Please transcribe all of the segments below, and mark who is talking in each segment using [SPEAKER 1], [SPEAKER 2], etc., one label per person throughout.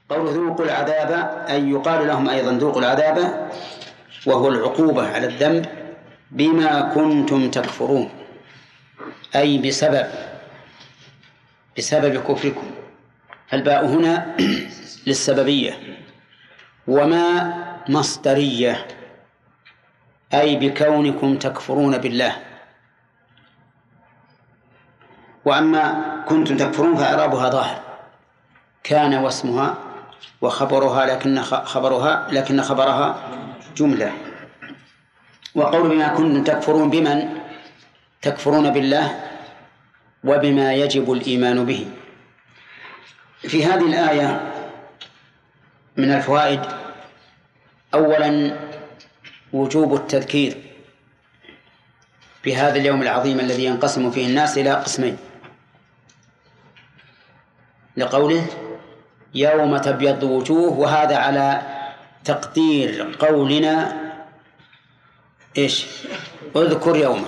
[SPEAKER 1] قول ذوقوا العذاب أي يقال لهم أيضا ذوقوا العذاب، وهو العقوبة على الذنب بما كنتم تكفرون، أي بسبب كفركم. فالباء هنا للسببية، وما مصدرية أي بكونكم تكفرون بالله. وأما كنتم تكفرون فإعرابها ظاهر، كان واسمها وخبرها لكن خبرها جملة. وقول بما كنتم تكفرون بمن تكفرون بالله وبما يجب الإيمان به. في هذه الآية من الفوائد أولا وجوب التذكير بهذا اليوم العظيم الذي ينقسم فيه الناس إلى قسمين، لقوله يوم تبيض وجوه، وهذا على تقدير قولنا اذكر يومه.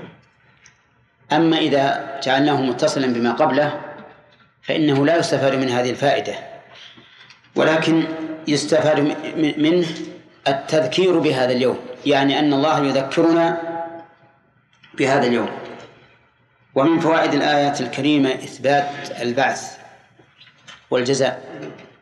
[SPEAKER 1] أما إذا جعلناه متصلا بما قبله فإنه لا يستفاد من هذه الفائدة، ولكن يستفاد منه التذكير بهذا اليوم، يعني أن الله يذكرنا بهذا اليوم. ومن فوائد الآيات الكريمة إثبات البعث والجزاء،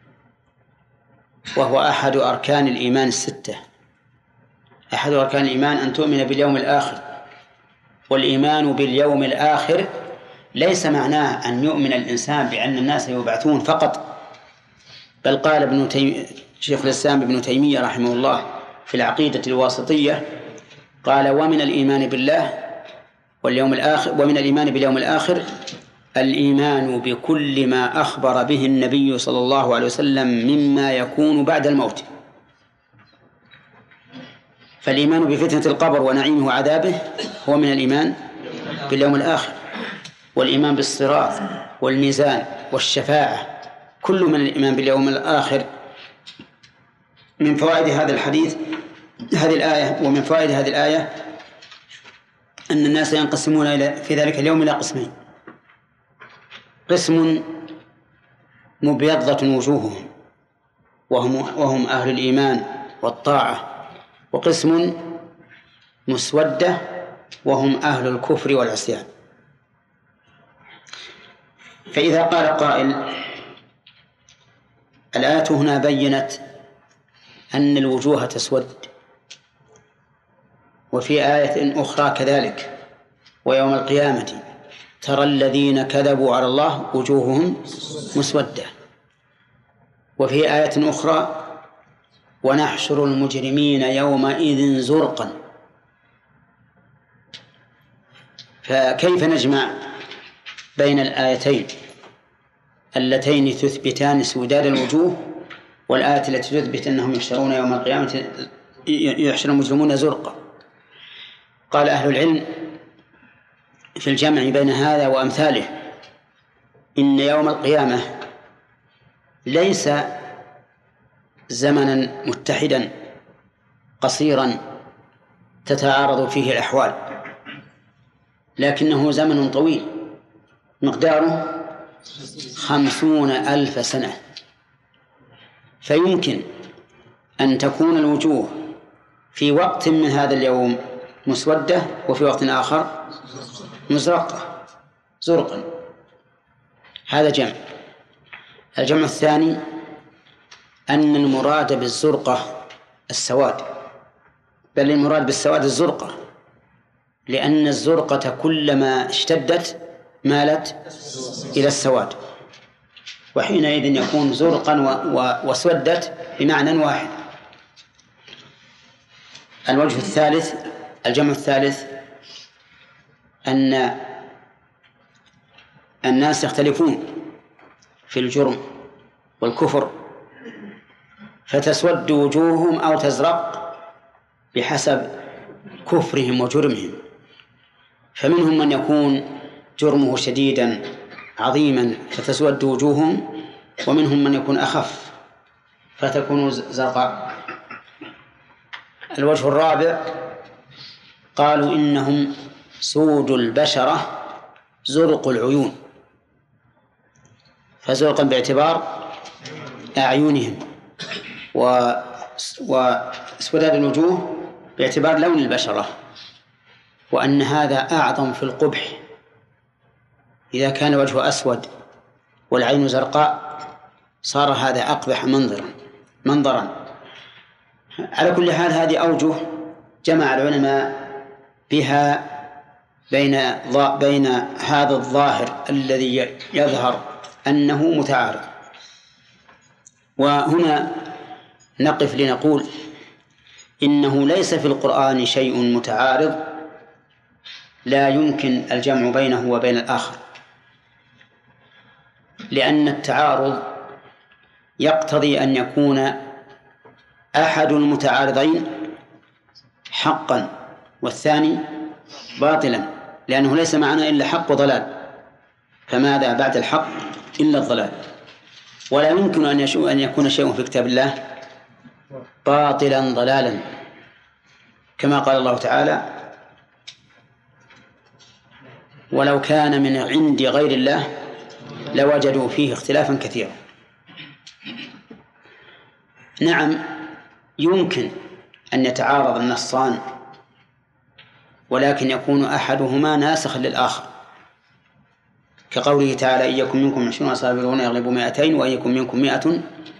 [SPEAKER 1] وهو أحد أركان الإيمان الستة. أحد أركان الإيمان أن تؤمن باليوم الآخر، والإيمان باليوم الآخر ليس معناه أن يؤمن الإنسان بأن الناس يبعثون فقط، بل قال شيخ الإسلام ابن تيمية رحمه الله في العقيدة الواسطية، قال ومن الإيمان بالله واليوم الآخر، ومن الإيمان باليوم الآخر الإيمان بكل ما أخبر به النبي صلى الله عليه وسلم مما يكون بعد الموت. فالإيمان بفتنة القبر ونعيمه وعذابه هو من الإيمان باليوم الآخر، والإيمان بالصراط والميزان والشفاعة كل من الإيمان باليوم الآخر. من فوائد هذا الحديث هذه الآية، ومن فوائد هذه الآية أن الناس ينقسمون في ذلك اليوم إلى قسمين: قسم مبيضة وجوههم وهم أهل الإيمان والطاعة، وقسم مسودة وهم أهل الكفر والعصيان. فإذا قال قائل الآية هنا بيّنت أن الوجوه تسود، وفي آية أخرى كذلك ويوم القيامة ترى الذين كذبوا على الله وجوههم مسودة، وفي آية أخرى ونحشر المجرمين يومئذ زرقا. فكيف نجمع بين الآيتين اللتين تثبتان سوداد الوجوه والآية التي تثبت أنهم يحشرون يوم القيامة يحشر المجرمون زرقا؟ قال أهل العلم في الجمع بين هذا وأمثاله إن يوم القيامة ليس زمنا متحدا قصيرا تتعارض فيه الأحوال، لكنه زمن طويل مقداره 50,000 سنة. فيمكن أن تكون الوجوه في وقت من هذا اليوم مسودة وفي وقت آخر مزرقة زرقا. هذا جمع. الجمع الثاني أن المراد بالزرقة السواد، بل المراد بالسواد الزرقة، لأن الزرقة كلما اشتدت مالت إلى السواد، وحينئذ يكون زرقا وسودت بمعنى واحد. الوجه الثالث الجمع الثالث أن الناس يختلفون في الجرم والكفر، فتسود وجوههم أو تزرق بحسب كفرهم وجرمهم. فمنهم من يكون جرمه شديدا عظيما فتسود وجوههم، ومنهم من يكون أخف فتكون زرقاء. الوجه الرابع قالوا إنهم سود البشرة زرق العيون، فزرقا باعتبار أعينهم واسوداد الوجوه باعتبار لون البشرة، وأن هذا أعظم في القبح. إذا كان وجهه أسود والعين زرقاء صار هذا أقبح منظرا. على كل حال هذه أوجه جمع العلماء بها بين هذا الظاهر الذي يظهر أنه متعارض. وهنا نقف لنقول إنه ليس في القرآن شيء متعارض لا يمكن الجمع بينه وبين الآخر، لأن التعارض يقتضي أن يكون أحد المتعارضين حقا والثاني باطلا، لأنه ليس معنا إلا حق وضلال، فماذا بعد الحق إلا الضلال. ولا يمكن أن يكون شيء في كتاب الله باطلا ضلالا، كما قال الله تعالى: ولو كان من عند غير الله لوجدوا فيه اختلافا كثيرا. نعم، يمكن أن يتعارض النصان، ولكن يكون أحدهما ناسخا للآخر، كقوله تعالى: إن يكن منكم 20 صابرون يغلبوا 200، وإن يكن منكم 100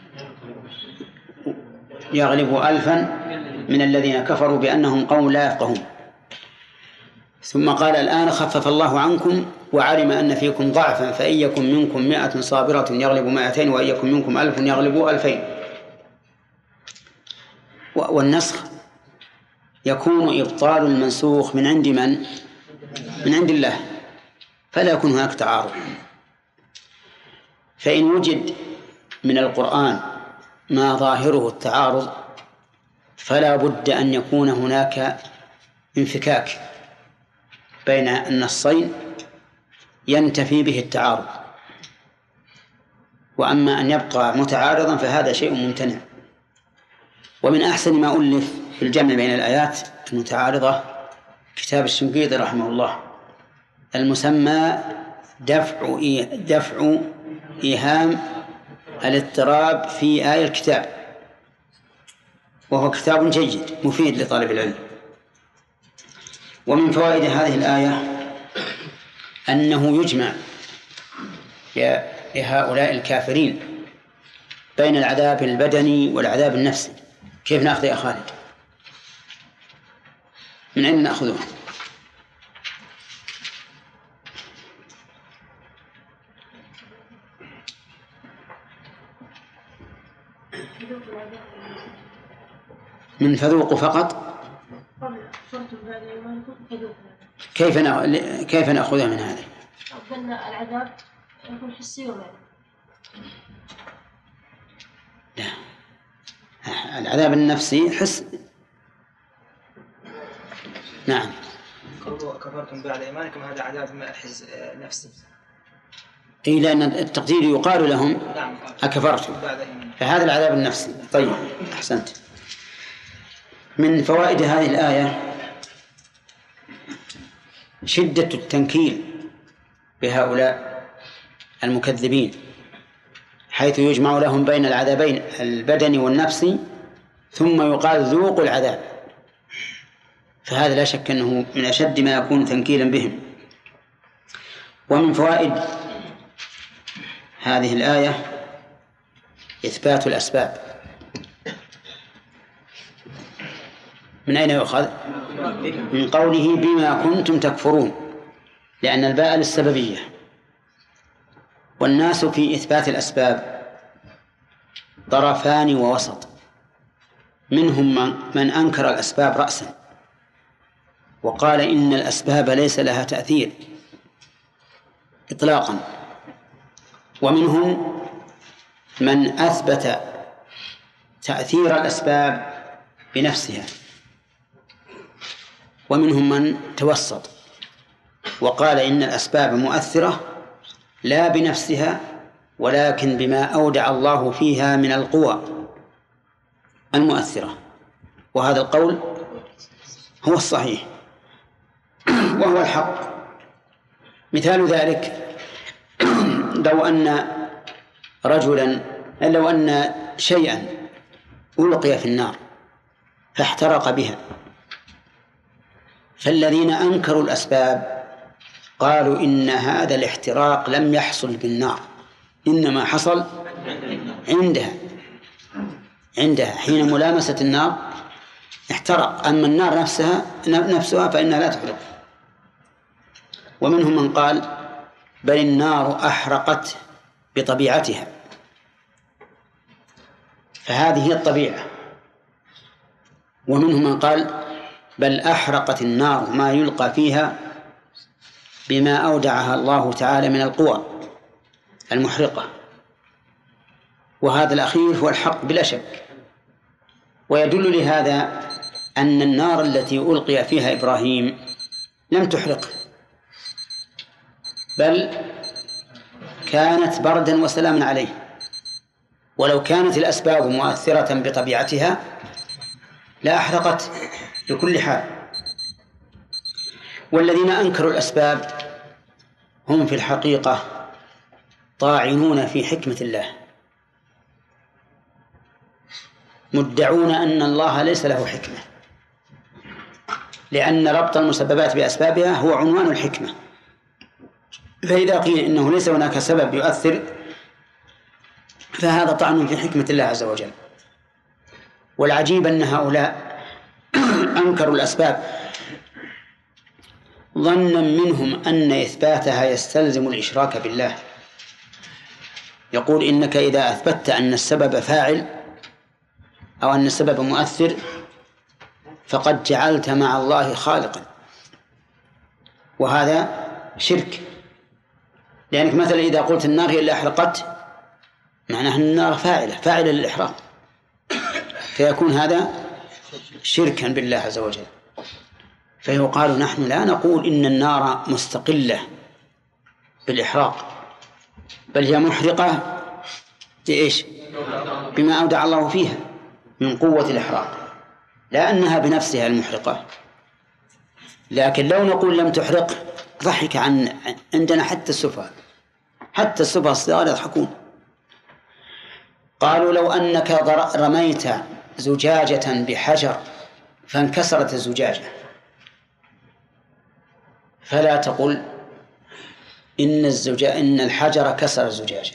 [SPEAKER 1] يغلبوا 1000 من الذين كفروا بأنهم قوم لا يفقهون. ثم قال: الآن خفف الله عنكم وعلم أن فيكم ضعفا فإن يكن منكم 100 صابرة يغلبوا 200، وإن يكن منكم 1000 يغلبوا 2000. والنسخ يكون إبطال المنسوخ من عند من؟ من عند الله، فلا يكون هناك تعارض. فإن وجد من القرآن ما ظاهره التعارض فلا بد أن يكون هناك انفكاك بين النصين ينتفي به التعارض. وأما أن يبقى متعارضا فهذا شيء ممتنع. ومن أحسن ما ألف في الجمع بين الآيات المتعارضة كتاب الشنقيطي رحمه الله المسمى دفع إيهام الاضطراب في آية الكتاب، وهو كتاب جيد مفيد لطالب العلم. ومن فوائد هذه الآية أنه يجمع لهؤلاء الكافرين بين العذاب البدني والعذاب النفسي. كيف نأخذ يا خالد؟ من أين نأخذه؟ من فذوقوا فقط؟ كيف نأخذها من هذا؟
[SPEAKER 2] قلنا العذاب يكون حسي ومعنوي.
[SPEAKER 1] لا، العذاب النفسي حس. نعم.
[SPEAKER 3] كفرتم بعد إيمانكم هذا عذاب نفسي.
[SPEAKER 1] إيه، لأن التقدير يقال لهم أكفرتم، فهذا العذاب النفسي. طيب، أحسنت. من فوائد هذه الآية شدة التنكيل بهؤلاء المكذبين، حيث يجمع لهم بين العذابين البدني والنفسي ثم يقال ذوقوا العذاب، فهذا لا شك أنه من أشد ما يكون تنكيلا بهم. ومن فوائد هذه الآية إثبات الأسباب. من أين يؤخذ؟ من قوله بما كنتم تكفرون، لأن الباء للسببية. والناس في إثبات الأسباب طرفان ووسط، منهم من أنكر الأسباب رأسا وقال إن الأسباب ليس لها تأثير إطلاقا، ومنهم من أثبت تأثير الأسباب بنفسها، ومنهم من توسط وقال إن الأسباب مؤثرة لا بنفسها ولكن بما أودع الله فيها من القوى المؤثرة، وهذا القول هو الصحيح وهو الحق. مثال ذلك لو أن رجلا لو أن شيئا ألقي في النار فاحترق بها، فالذين أنكروا الأسباب قالوا إن هذا الاحتراق لم يحصل بالنار، إنما حصل عندها حين ملامسة النار احترق، أما النار نفسها فإنها لا تحرق. ومنهم من قال بل النار أحرقت بطبيعتها، فهذه هي الطبيعة. ومنهم من قال بل أحرقت النار ما يلقى فيها بما أودعها الله تعالى من القوى المحرقة، وهذا الأخير هو الحق بلا شك. ويدل لهذا أن النار التي ألقي فيها إبراهيم لم تحرقه، بل كانت بردا وسلاما عليه، ولو كانت الأسباب مؤثرة بطبيعتها لا أحرقت بكل حال. والذين أنكروا الأسباب هم في الحقيقة طاعنون في حكمة الله، مدعون أن الله ليس له حكمة، لأن ربط المسببات بأسبابها هو عنوان الحكمة. فإذا قيل إنه ليس هناك سبب يؤثر فهذا طعن في حكمة الله عز وجل. والعجيب أن هؤلاء أنكروا الأسباب ظنا منهم أن إثباتها يستلزم الإشراك بالله. يقول إنك إذا أثبتت أن السبب فاعل أو أن السبب مؤثر فقد جعلت مع الله خالقا، وهذا شرك. لأنك مثلا إذا قلت النار هي اللي أحرقت معناه أن النار فاعلة للإحراق، فيكون هذا شركا بالله عز وجل. فيقال نحن لا نقول إن النار مستقلة بالإحراق، بل هي محرقة بإيش؟ بما أودع الله فيها من قوة الإحراق، لا أنها بنفسها المحرقة. لكن لو نقول لم تحرق ضحك عندنا حتى السفهاء الصغار يضحكون. قالوا لو أنك رميت زجاجة بحجر فانكسرت الزجاجة فلا تقل إن الحجر كسر الزجاجة،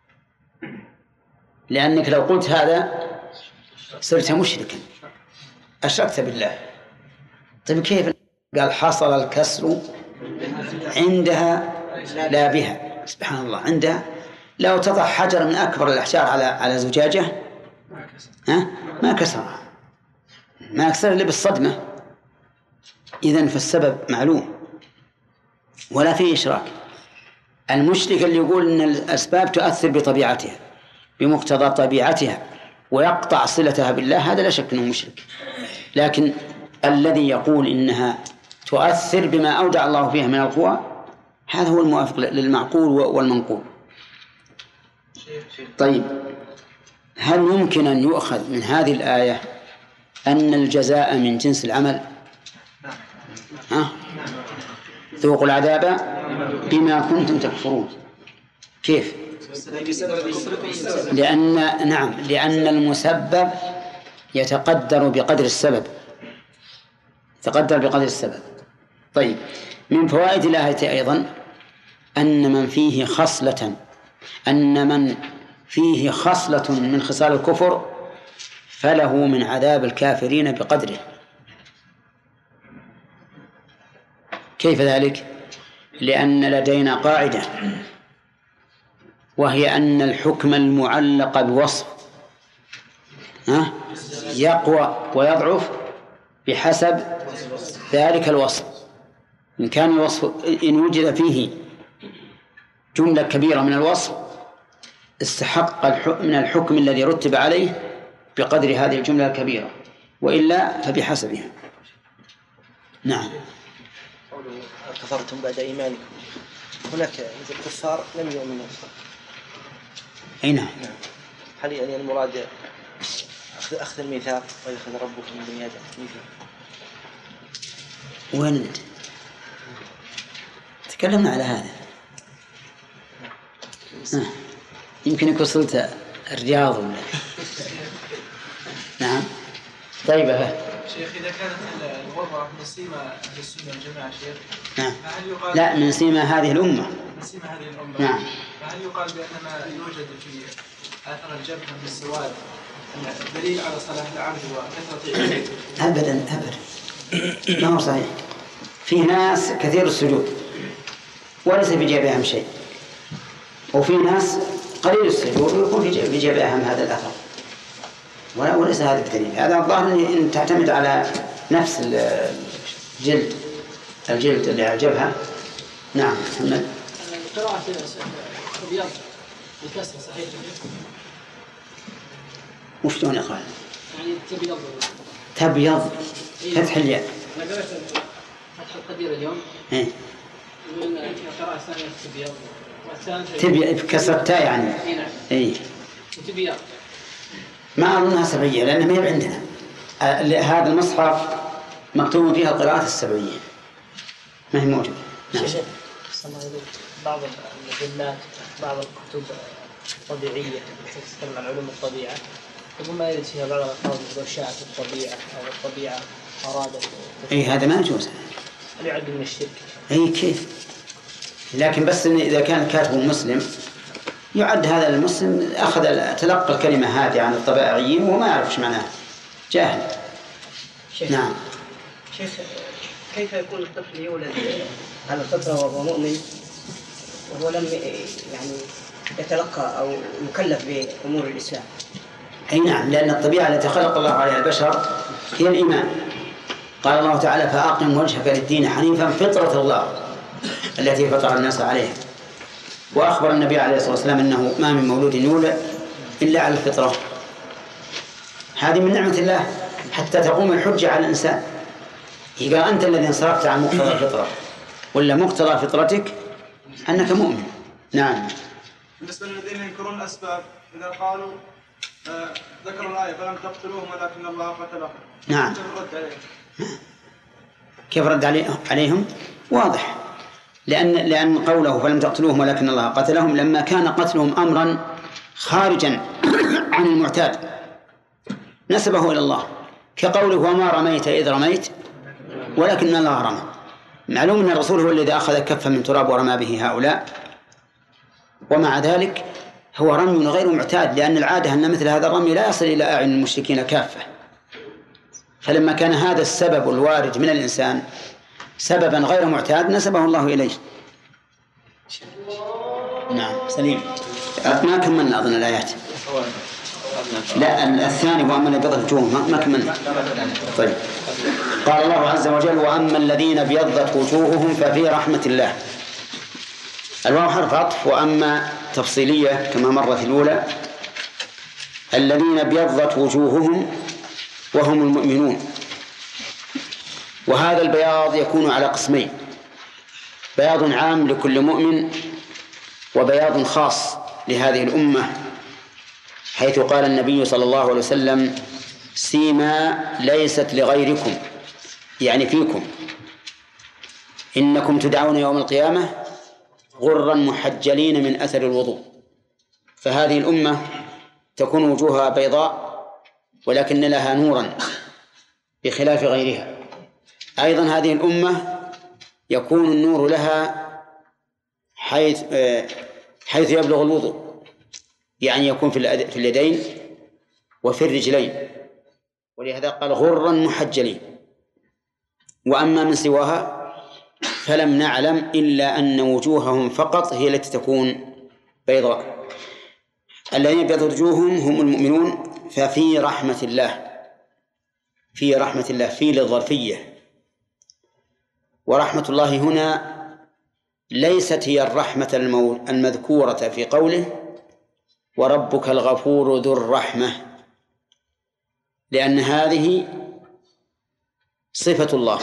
[SPEAKER 1] لأنك لو قلت هذا صرت مشركا، أشركت بالله. طيب كيف؟ قال حصل الكسر عندها لا بها. سبحان الله، عندها. لو تضع حجر من أكبر الأحجار على زجاجة ما كسرها، ما كسر إلا بالصدمة. إذن فالسبب معلوم ولا فيه إشراك. المشرك اللي يقول إن الأسباب تؤثر بطبيعتها بمقتضى طبيعتها ويقطع صلتها بالله هذا لا شك أنه مشرك. لكن الذي يقول إنها تؤثر بما أودع الله فيها من القوى هذا هو الموافق للمعقول والمنقول. طيب، هل يمكن أن يؤخذ من هذه الآية أن الجزاء من جنس العمل؟ ذوقوا العذاب بما كنتم تكفرون. كيف؟ لأن المسبب يتقدر بقدر السبب. طيب، من فوائد الآية أيضا أن من فيه خصلة من خصال الكفر فله من عذاب الكافرين بقدره. كيف ذلك؟ لأن لدينا قاعدة وهي أن الحكم المعلق بوصف يقوى ويضعف بحسب ذلك الوصف. إن وجد فيه جملة كبيرة من الوصف استحق من الحكم الذي رتب عليه بقدر هذه الجملة الكبيرة، وإلا فبحسبها. نعم.
[SPEAKER 3] كفرتم بعد إيمانكم، هناك مثل الكفار لم يؤمنوا.
[SPEAKER 1] أي نعم.
[SPEAKER 3] هل يعني المراد أخذ الميثاق ويأخذ ربكم من بني آدم ميثاق؟
[SPEAKER 1] وين تكلمنا على هذا؟ يمكن وصلت الرياض ولا نعم. طيب
[SPEAKER 4] شيخ إذا كانت الوضع من سيما أهل السنة والجماعة شيخ،
[SPEAKER 1] نعم.
[SPEAKER 4] فهل يقال
[SPEAKER 1] لا، من سيما هذه الأمة.
[SPEAKER 4] من سيما هذه الأمة.
[SPEAKER 1] نعم.
[SPEAKER 4] فهل يقال بأن ما يوجد في آثار الجبهة من السواد دليل على صلاح العبد وكثرة عبادته؟
[SPEAKER 1] أبدا أبدا، ما هو صحيح. في ناس كثير السجود وليس في جيبهم شيء، وفي ناس قليل السجود ويكون في جيبهم هذا الأثر، وليس هذا بدليل. هذا الظاهر أن تعتمد على نفس الجلد اللي على الجبهة. نعم. محمد.
[SPEAKER 5] قراءة الرياض بالكسر صحيح؟
[SPEAKER 1] وشلون يا أخوان؟
[SPEAKER 5] يعني
[SPEAKER 1] تبيض فتح الياء.
[SPEAKER 5] أنا قرأت فتح القدير اليوم.
[SPEAKER 1] إيه.
[SPEAKER 5] يقول القراءة الثانية تبيض
[SPEAKER 1] تبيض بكسر التاء يعني. إيه.
[SPEAKER 5] وتبيض. ما
[SPEAKER 1] أظنها سبعية لأنها ما هي عندنا. هذا المصحف مكتوب فيها القراءات السبعية، ما هي موجودة. نعم.
[SPEAKER 5] بعض المجلات بعض الكتب الطبيعية تتكلم عن علوم الطبيعة، يقول ما يرد فيها بعض الألفاظ لو شاءت الطبيعة أو الطبيعة أرادت.
[SPEAKER 1] أي هذا ما يجوز.
[SPEAKER 5] هل يعد من الشرك؟
[SPEAKER 1] أي كيف؟ لكن بس إذا كان كاتب مسلم يعد هذا المسلم أخذ تلقى الكلمة هذه عن الطبائعيين وما يعرف ايش معناها، جاهل. نعم.
[SPEAKER 6] شيخ، كيف يكون الطفل يولد على الفطرة وهو مؤمن وهو لم يعني يتلقى أو يكلف بأمور الإسلام؟
[SPEAKER 1] أي نعم، لأن الطبيعة التي خلق الله عليها البشر هي الإيمان. قال الله تعالى: فأقم وجهك للدين حنيفا فطرة الله التي فطر الناس عليها. وأخبر النبي عليه الصلاة والسلام أنه ما من مولود يولد إلا على الفطرة. هذه من نعمة الله حتى تقوم الحجة على الإنسان. إذا أنت الذي انصرفت عن مقتضى الفطرة ولا مقتضى فطرتك أنك مؤمن. نعم.
[SPEAKER 4] بالنسبة للذين ينكرون الأسباب، إذا قالوا ذكروا الآية فلم تقتلوهم ولكن الله قتلهم.
[SPEAKER 1] نعم. كيف رد عليهم؟ واضح، لأن قوله فلم تقتلوهم ولكن الله قتلهم لما كان قتلهم أمرا خارجا عن المعتاد نسبه إلى الله، كقوله: وما رميت إذ رميت ولكن الله رمى. معلوم أن الرسول هو الذي أخذ كفا من تراب ورمى به هؤلاء، ومع ذلك هو رمي غير معتاد، لأن العادة أن مثل هذا الرمي لا يصل إلى أعين المشركين كافة. فلما كان هذا السبب الوارد من الإنسان سببا غير معتاد نسبه الله إليه. نعم. سليم. ما كملنا أظن الآيات. لا، الثاني وأما الذين ابيضت وجوههم ما كملنا. طيب. قال الله عز وجل: وأما الذين ابيضت وجوههم ففي رحمة الله. الواو حرف عطف، وأما تفصيلية كما مر في الأولى. الذين ابيضت وجوههم وهم المؤمنون. وهذا البياض يكون على قسمين: بياض عام لكل مؤمن، وبياض خاص لهذه الأمة، حيث قال النبي صلى الله عليه وسلم: سيما ليست لغيركم، يعني فيكم، إنكم تدعون يوم القيامة غرا محجلين من أثر الوضوء. فهذه الأمة تكون وجوهها بيضاء ولكن لها نورا بخلاف غيرها. أيضا هذه الأمة يكون النور لها حيث يبلغ الوضوء، يعني يكون في اليدين وفي الرجلين، ولهذا قال غرا محجلين. وأما من سواها فلم نعلم إلا أن وجوههم فقط هي التي تكون بيضاء. الذين ابيضت وجوههم هم المؤمنون. ففي رحمة الله، في رحمة الله في للظرفية. ورحمة الله هنا ليست هي الرحمة المذكورة في قوله وربك الغفور ذو الرحمة، لأن هذه صفة الله.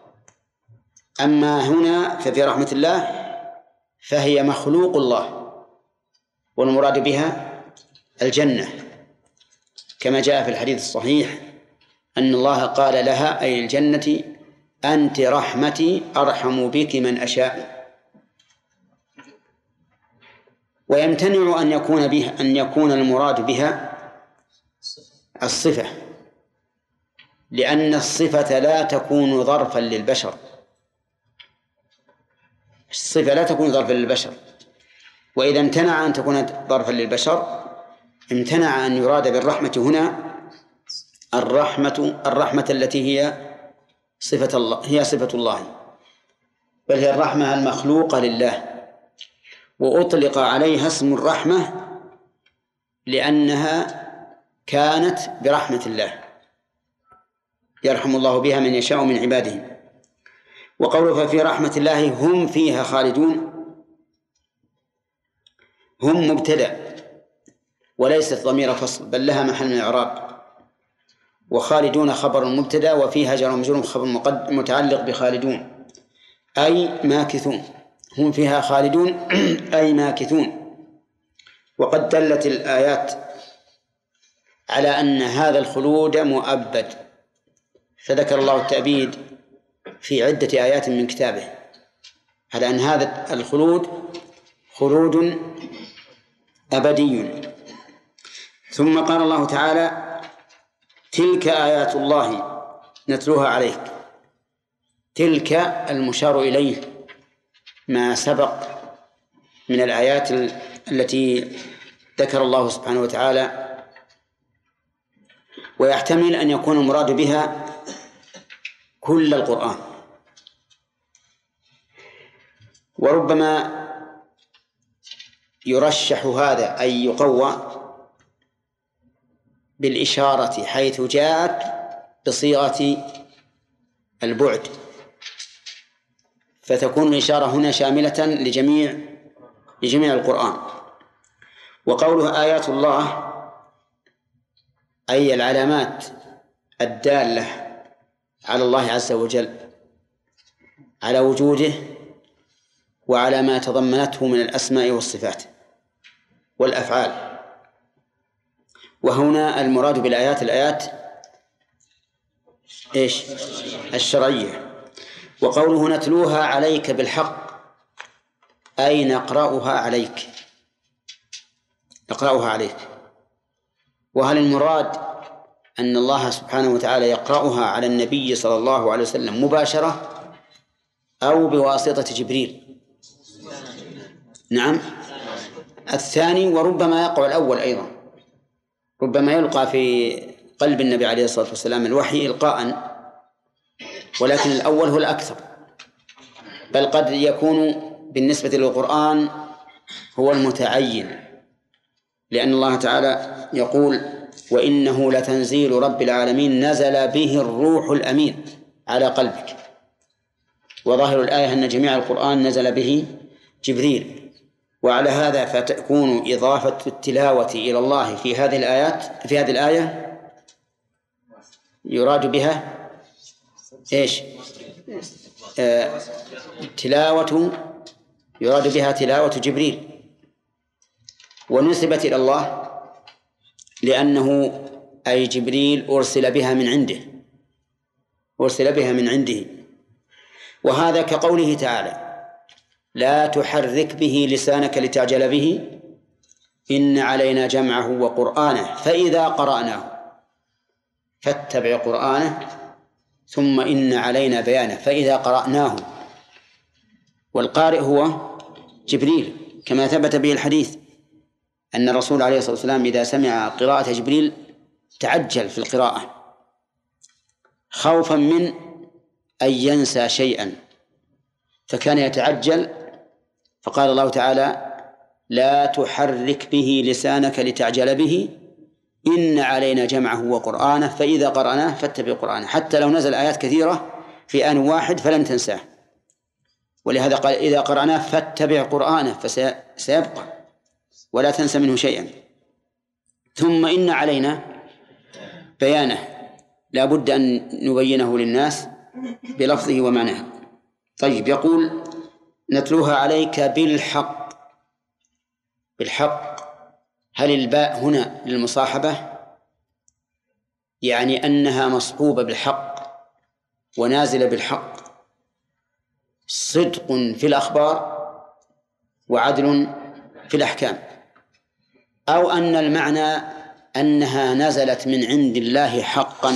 [SPEAKER 1] أما هنا ففي رحمة الله فهي مخلوق الله، والمراد بها الجنة، كما جاء في الحديث الصحيح أن الله قال لها أي الجنة: أنت رحمتي أرحم بك من أشاء. ويمتنع أن يكون المراد بها الصفة، لأن الصفة لا تكون ظرفا للبشر. الصفة لا تكون ظرفا للبشر، وإذا امتنع أن تكون ظرفا للبشر امتنع أن يراد بالرحمة هنا الرحمة التي هي صفة الله، هي صفة الله، بل هي الرحمة المخلوقة لله. وأطلق عليها اسم الرحمة لأنها كانت برحمة الله يرحم الله بها من يشاء من عباده. وقوله ففي رحمة الله هم فيها خالدون، هم مبتدأ وليست ضمير فصل بل لها محل من الإعراب، وخالدون خبر مبتدأ وفيها جر ومجرور خبر متعلق بخالدون أي ماكثون. هم فيها خالدون أي ماكثون. وقد دلت الآيات على أن هذا الخلود مؤبد، فذكر الله التأبيد في عدة آيات من كتابه على أن هذا الخلود خلود أبدي. ثم قال الله تعالى تلك آيات الله نتلوها عليك. تلك المشار إليه ما سبق من الآيات التي ذكر الله سبحانه وتعالى، ويحتمل أن يكون المراد بها كل القرآن، وربما يرشح هذا أي يقوى بالإشارة حيث جاءت بصيغة البعد، فتكون الإشارة هنا شاملة لجميع القرآن. وقوله آيات الله أي العلامات الدالة على الله عز وجل، على وجوده وعلى ما تضمنته من الأسماء والصفات والأفعال. وهنا المراد بالآيات الآيات إيش؟ الشرعية. وقوله نتلوها عليك بالحق أي نقرأها عليك، نقرأها عليك. وهل المراد أن الله سبحانه وتعالى يقرأها على النبي صلى الله عليه وسلم مباشرة أو بواسطة جبريل؟ نعم الثاني، وربما يقع الأول أيضا، ربما يلقى في قلب النبي عليه الصلاة والسلام الوحي إلقاء، ولكن الأول هو الأكثر، بل قد يكون بالنسبة للقرآن هو المتعين، لأن الله تعالى يقول وإنه لتنزيل رب العالمين نزل به الروح الأمين على قلبك. وظاهر الآية أن جميع القرآن نزل به جبريل، وعلى هذا فتكون إضافة التلاوة إلى الله في هذه الآية يراد بها إيش؟ يراد بها تلاوة جبريل، ونسبت إلى الله لأنه أي جبريل أرسل بها من عنده. وهذا كقوله تعالى لا تحرك به لسانك لتعجل به إن علينا جمعه وقرآنه فإذا قرأناه فاتبع قرآنه ثم إن علينا بيانه فإذا قرأناه. والقارئ هو جبريل كما ثبت به الحديث أن الرسول عليه الصلاة والسلام إذا سمع قراءة جبريل تعجل في القراءة خوفا من أن ينسى شيئا فكان يتعجل، فقال الله تعالى لا تحرك به لسانك لتعجل به إن علينا جمعه وقرآنه فإذا قرأناه فاتبع قرآنه، حتى لو نزل آيات كثيرة في آن واحد فلن تنساه. ولهذا قال إذا قرأناه فاتبع قرآنه فسيبقى ولا تنسى منه شيئا. ثم إن علينا بيانه، لا بد أن نبينه للناس بلفظه ومعناه. طيب يقول نتلوها عليك بالحق. هل الباء هنا للمصاحبة؟ يعني أنها مصحوبة بالحق ونازلة بالحق، صدق في الأخبار وعدل في الأحكام، أو أن المعنى أنها نزلت من عند الله حقا،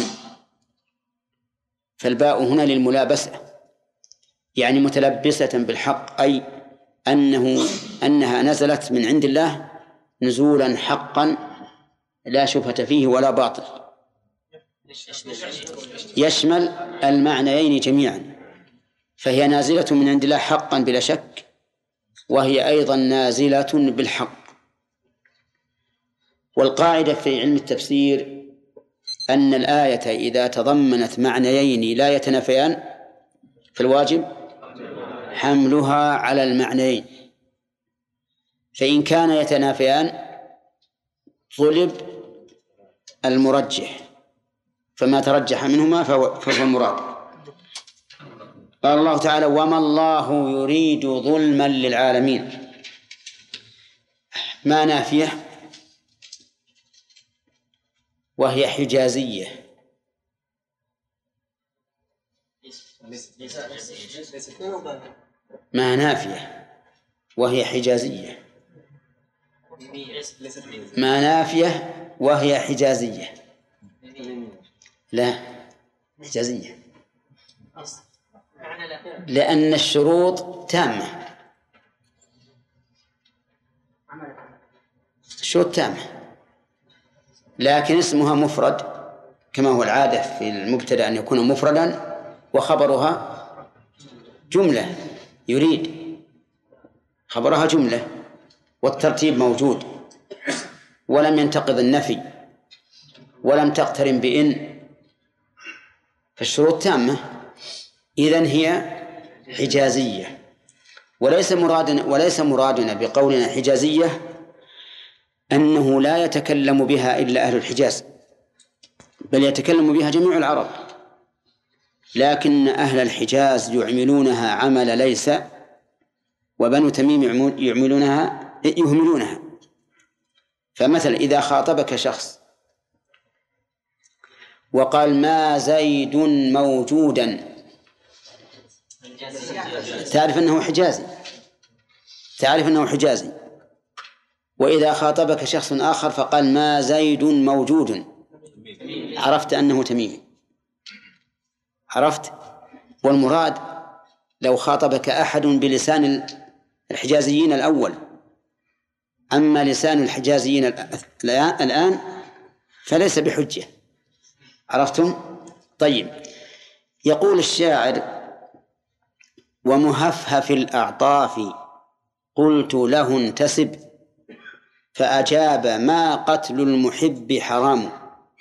[SPEAKER 1] فالباء هنا للملابسة، يعني متلبسة بالحق، أي أنها نزلت من عند الله نزولا حقا لا شبهة فيه ولا باطل، يشمل المعنيين جميعا، فهي نازلة من عند الله حقا بلا شك، وهي أيضا نازلة بالحق. والقاعدة في علم التفسير أن الآية إذا تضمنت معنيين لا يتنافيان فالواجب حملها على المعنيين، فإن كان يتنافيان طلب المرجح، فما ترجح منهما فهو المراد. قال الله تعالى: وما الله يريد ظلما للعالمين. ما نافية وهي حجازية، ما نافية وهي حجازية، ما نافية وهي حجازية، لا حجازية، لأن الشروط تامة، الشروط تامة، لكن اسمها مفرد كما هو العادة في المبتدأ أن يكون مفردا وخبرها جملة، يريد خبرها جملة، والترتيب موجود، ولم ينتقض النفي ولم تقترن بإن، فالشروط تامة، إذن هي حجازية. وليس مرادنا بقولنا حجازية أنه لا يتكلم بها إلا أهل الحجاز، بل يتكلم بها جميع العرب، لكن أهل الحجاز يعملونها عمل ليس، وبنو تميم يهملونها. فمثلا إذا خاطبك شخص وقال: ما زيد موجودا، تعرف أنه حجازي. وإذا خاطبك شخص آخر فقال: ما زيد موجود، عرفت أنه تميمي، عرفت. والمراد لو خاطبك أحد بلسان الحجازيين الأول، أما لسان الحجازيين الآن فليس بحجة، عرفتم؟ طيب، يقول الشاعر: ومهفهف الأعطاف قلت له انتسب، فأجاب: ما قتل المحب حرام.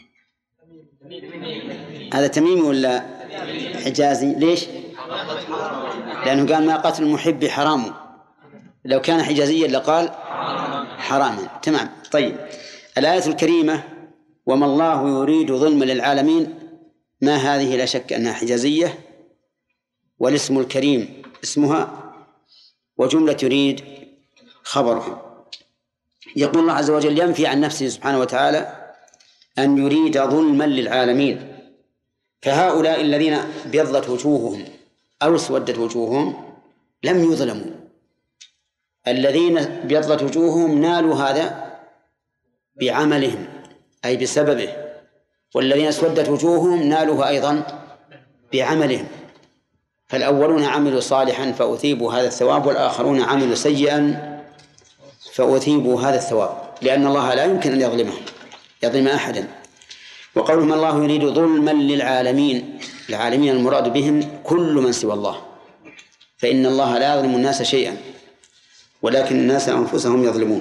[SPEAKER 1] هذا تميمي ولا حجازي؟ ليش؟ لأنه قال: ما قتل المحب حرام، لو كان حجازيا لقال حراما. تمام. طيب، الآية الكريمة: وما الله يريد ظلما للعالمين، ما هذه لا شك أنها حجازية، والاسم الكريم اسمها، وجملة يريد خبرها. يقول الله عز وجل ينفي عن نفسه سبحانه وتعالى أن يريد ظلما للعالمين، فهؤلاء الذين بيضت وجوههم أو اسودت وجوههم لم يظلموا، الذين بيضت وجوههم نالوا هذا بعملهم أي بسببه، والذين اسودت وجوههم نالوها أيضا بعملهم، فالأولون عملوا صالحا فأثيبوا هذا الثواب، والآخرون عملوا سيئا فأثيبوا هذا الثواب، لأن الله لا يمكن أن يظلم أحدا. وقولهم الله يريد ظلما للعالمين، العالمين المراد بهم كل من سوى الله، فإن الله لا يظلم الناس شيئا، ولكن الناس أنفسهم يظلمون.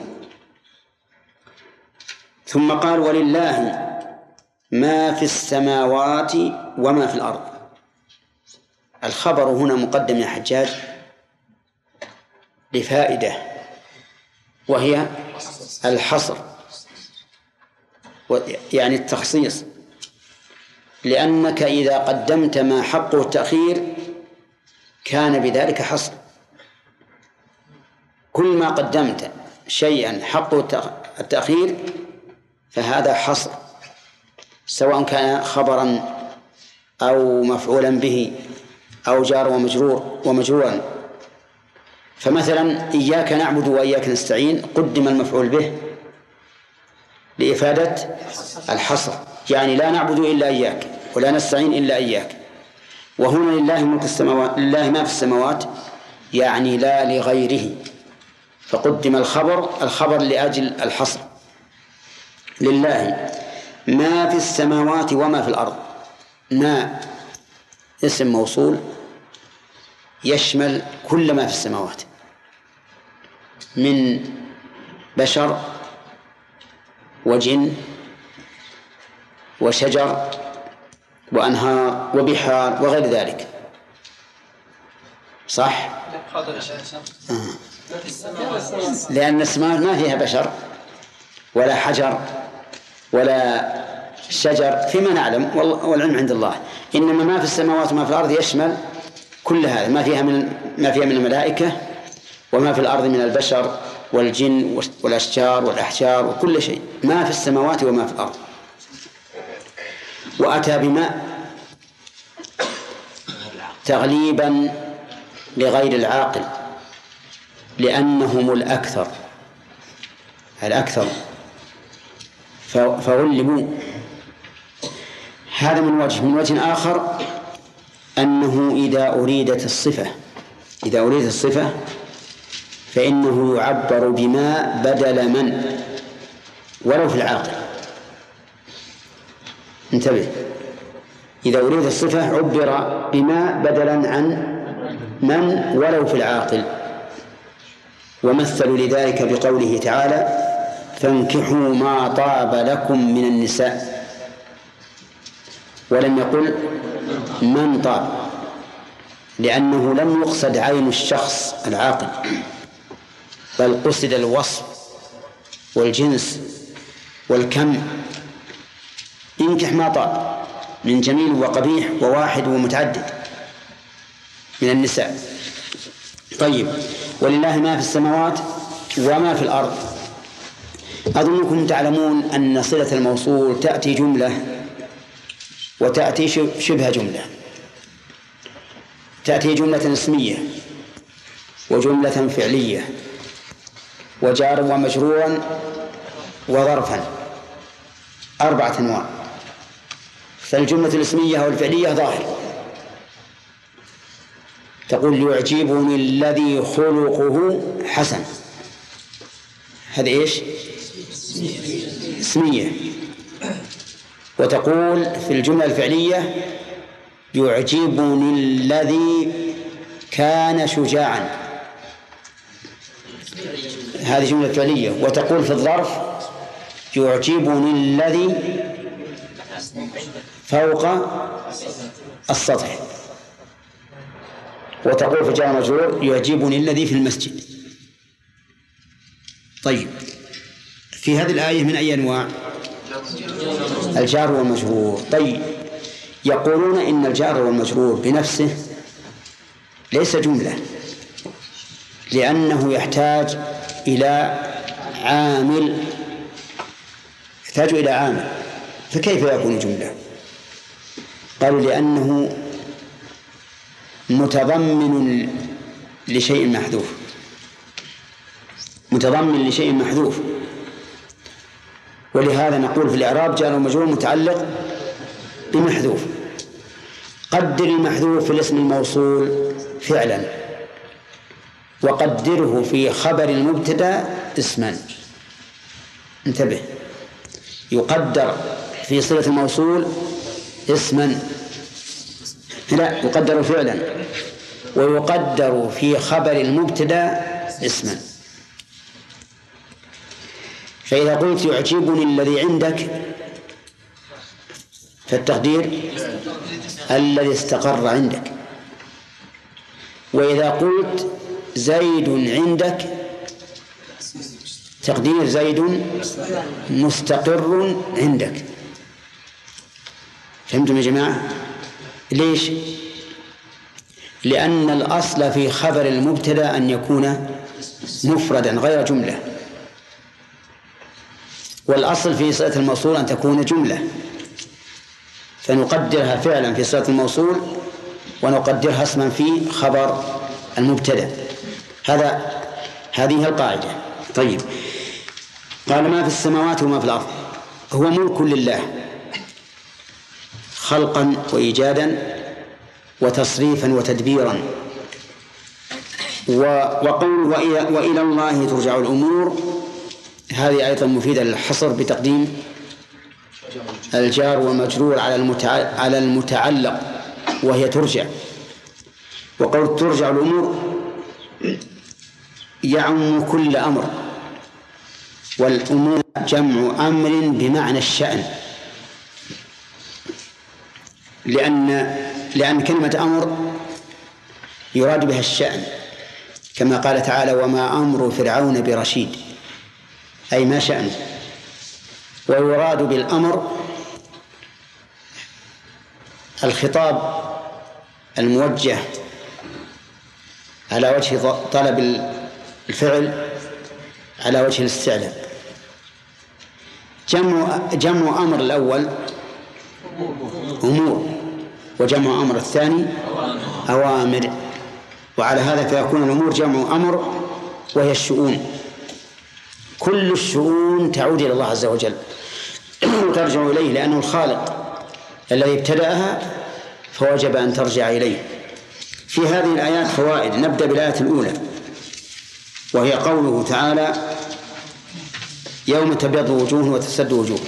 [SPEAKER 1] ثم قال: ولله ما في السماوات وما في الأرض. الخبر هنا مقدم يا حجاج لفائدة، وهي الحصر، يعني التخصيص، لأنك إذا قدمت ما حقه التأخير كان بذلك حصر. كل ما قدمت شيئا حقه التأخير فهذا حصر، سواء كان خبرا أو مفعولا به أو جار ومجرورا. فمثلا إياك نعبد وإياك نستعين قدم المفعول به لإفادة الحصر، يعني لا نعبد إلا إياك ولا نستعين إلا إياك. وهنا لله ملك السماوات، لله ما في السماوات، يعني لا لغيره، فقدم الخبر لأجل الحصر. لله ما في السماوات وما في الأرض. ما اسم موصول يشمل كل ما في السماوات من بشر وجن وشجر وأنهار وبحار وغير ذلك. صح؟ لأن السماوات ما فيها بشر ولا حجر ولا شجر فيما نعلم، والعلم عند الله. إنما ما في السماوات وما في الأرض يشمل كل هذا، ما فيها من الملائكة وما في الأرض من البشر والجن والأشجار والأحجار وكل شيء، ما في السماوات وما في الأرض. وأتى بما تغليبا لغير العاقل لأنهم الأكثر فغلبوا. هذا من وجه آخر أنه إذا أريدت الصفة فإنه يعبر بما بدل من ولو في العاقل. انتبه، إذا أريد الصفة عبر بما بدلا عن من ولو في العاقل. ومثلوا لذلك بقوله تعالى فانكحوا ما طاب لكم من النساء، ولم يقل من طاب، لأنه لم يقصد عين الشخص العاقل، بل قصد الوصف والجنس والكم. انكح ما طاب من جميل وقبيح وواحد ومتعدد من النساء. طيب، ولله ما في السماوات وما في الأرض. أظنكم تعلمون أن صلة الموصول تأتي جملة وتأتي شبه جملة. تأتي جملة اسمية وجملة فعلية وجار ومجرورا وظرفا، 4 أنواع. فالجملة الاسمية أو الفعلية ظاهر، تقول يعجبني الذي خلقه حسن، هذا إيش؟ اسمية. وتقول في الجملة الفعلية يعجبني الذي كان شجاعا، هذه جملة فعلية. وتقول في الظرف يعجبني الذي فوق السطح. وتقول في جار مجرور يعجبني الذي في المسجد. طيب، في هذه الآية من أي أنواع؟ الجار والمجرور. طيب، يقولون إن الجار والمجرور بنفسه ليس جملة، لأنه يحتاج إلى عامل، فكيف يكون جملة؟ قالوا لأنه متضمن لشيء محذوف، ولهذا نقول في الإعراب جار ومجرور متعلق بمحذوف. قدر المحذوف في الاسم الموصول فعلا، وقدره في خبر المبتدأ اسما. انتبه، يقدر في صلة الموصول اسما، لا، يقدر فعلا، ويقدر في خبر المبتدأ اسما. فإذا قلت يعجبني الذي عندك فالتقدير الذي استقر عندك. وإذا قلت زيد عندك تقدير زيد مستقر عندك. فهمتم يا جماعة؟ ليش؟ لأن الأصل في خبر المبتدأ أن يكون مفردا غير جملة، والأصل في صلة الموصول أن تكون جملة، فنقدرها فعلا في صلة الموصول ونقدرها اسما في خبر المبتدأ. هذه القاعدة. طيب، قال ما في السماوات وما في الأرض هو ملك لله خلقا وإيجادا وتصريفا وتدبيرا. وقول وإلى الله ترجع الأمور هذه أيضا مفيدة للحصر بتقديم الجار والمجرور على المتعلق وهي ترجع. وقول ترجع الأمور يعم كل أمر، والأمور جمع أمر بمعنى الشأن، لأن كلمة أمر يراد بها الشأن، كما قال تعالى وما أمر فرعون برشيد، أي ما شأنه. ويراد بالأمر الخطاب الموجه على وجه طلب الفعل على وجه الاستعلاء. جمع أمر الأول أمور، وجمع أمر الثاني أوامر، وعلى هذا فيكون الأمور جمع أمر وهي الشؤون. كل الشؤون تعود إلى الله عز وجل وترجع إليه، لأنه الخالق الذي ابتدأها فوجب أن ترجع إليه. في هذه الآيات فوائد. نبدأ بالآية الأولى وهي قوله تعالى يوم تبيض وجوه وتسود وجوه.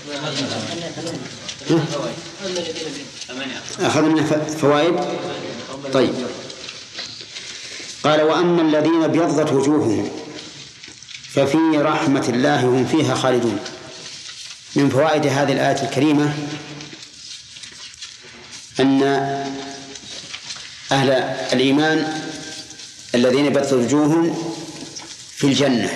[SPEAKER 1] أخذنا فوائد. طيب، قال وأما الذين ابيضت وجوههم ففي رحمة الله هم فيها خالدون. من فوائد هذه الآية الكريمة أن أهل الإيمان الذين ابيضت وجوههم في الجنة،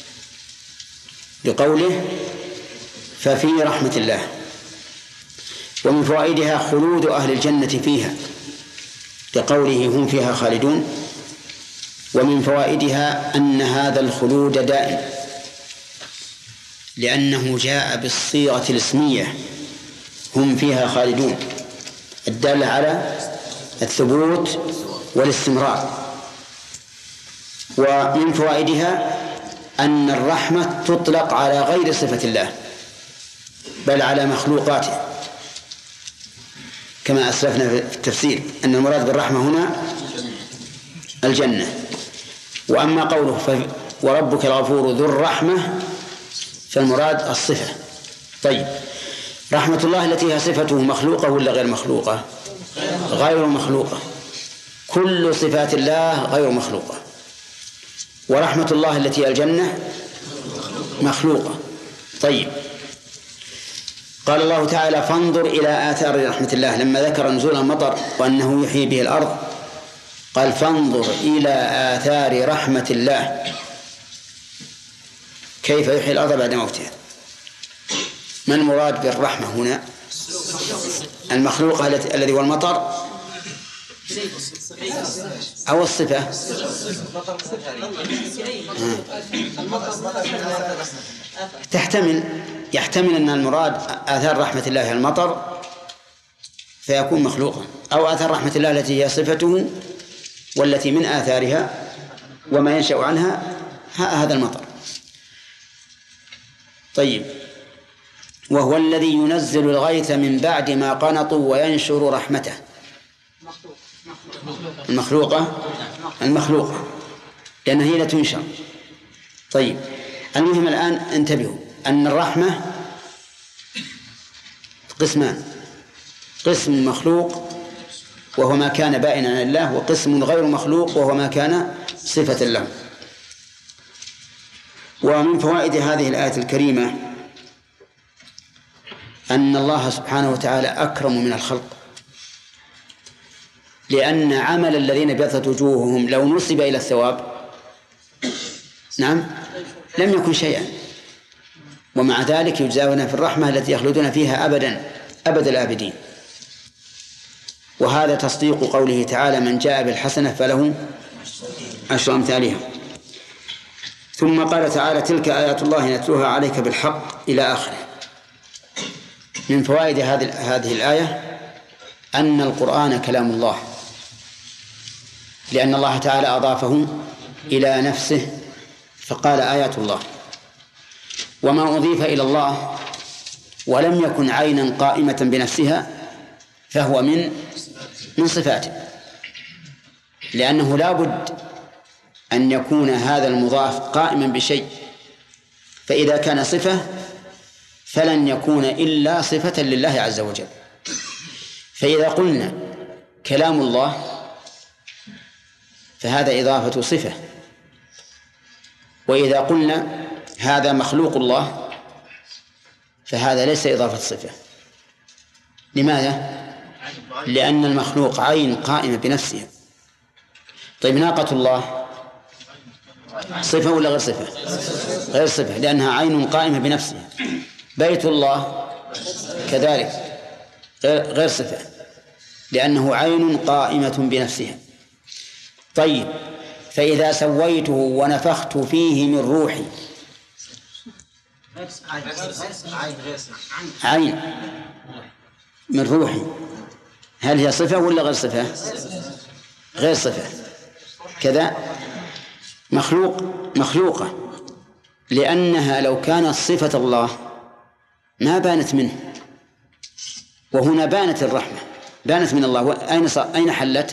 [SPEAKER 1] بقوله ففي رحمة الله. ومن فوائدها خلود أهل الجنة فيها، بقوله هم فيها خالدون. ومن فوائدها أن هذا الخلود دائم، لأنه جاء بالصيغة الاسمية هم فيها خالدون الدالة على الثبوت والاستمرار. ومن فوائدها أن الرحمة تطلق على غير صفة الله بل على مخلوقاته، كما أسلفنا في التفسير أن المراد بالرحمة هنا الجنة. وأما قوله وربك الغفور ذو الرحمة فالمراد الصفة. طيب، رحمة الله التي هي صفته مخلوقة ولا غير مخلوقة؟ غير مخلوقة. كل صفات الله غير مخلوقة. ورحمة الله التي هي الجنة مخلوقة. طيب، قال الله تعالى فانظر إلى آثار رحمة الله لما ذكر نزول المطر وأنه يحيي به الأرض، قال فانظر إلى آثار رحمة الله كيف يحيي الأرض بعد موتها. ما المراد بالرحمة هنا؟ المخلوق الذي هو المطر أو الصفة؟ يحتمل أن المراد آثار رحمة الله المطر فيكون مخلوقا، أو آثار رحمة الله التي هي صفته والتي من آثارها وما ينشأ عنها هذا المطر. طيب، وهو الذي ينزل الغيث من بعد ما قنطوا وينشر رحمته. المخلوقة لأنها هي لا تنشر. طيب، المهم الآن انتبهوا أن الرحمة قسمان: قسم مخلوق وهو ما كان بائنا عن الله، وقسم غير مخلوق وهو ما كان صفة له. ومن فوائد هذه الآية الكريمة أن الله سبحانه وتعالى أكرم من الخلق، لأن عمل الذين ابيضت وجوههم لو نسب إلى الثواب لم يكن شيئا، ومع ذلك يجزاون في الرحمة التي يخلدون فيها أبد الآبدين. وهذا تصديق قوله تعالى من جاء بالحسنة فله 10 أمثالها. ثم قال تعالى تلك آيات الله نتلوها عليك بالحق إلى آخره. من فوائد هذه الآية أن القرآن كلام الله، لأن الله تعالى أضافه إلى نفسه فقال آيات الله. وما أضيف إلى الله ولم يكن عينا قائمة بنفسها فهو من صفاته، لأنه لا بد أن يكون هذا المضاف قائما بشيء، فإذا كان صفة فلن يكون إلا صفة لله عز وجل. فإذا قلنا كلام الله فهذا إضافة صفة، وإذا قلنا هذا مخلوق الله فهذا ليس إضافة صفة. لماذا؟ لأن المخلوق عين قائمة بنفسها. طيب ناقة الله صفة ولا غير صفة؟ غير صفة، لأنها عين قائمة بنفسها. بيت الله كذلك غير صفة، لأنه عين قائمة بنفسها. طيب فإذا سويته ونفخت فيه من روحي، عين من روحي، هل هي صفة ولا غير صفة؟ غير صفة. كذا مخلوقة، لأنها لو كانت صفة الله ما بانت منه، وهنا بانت الرحمة، بانت من الله. أين حلت؟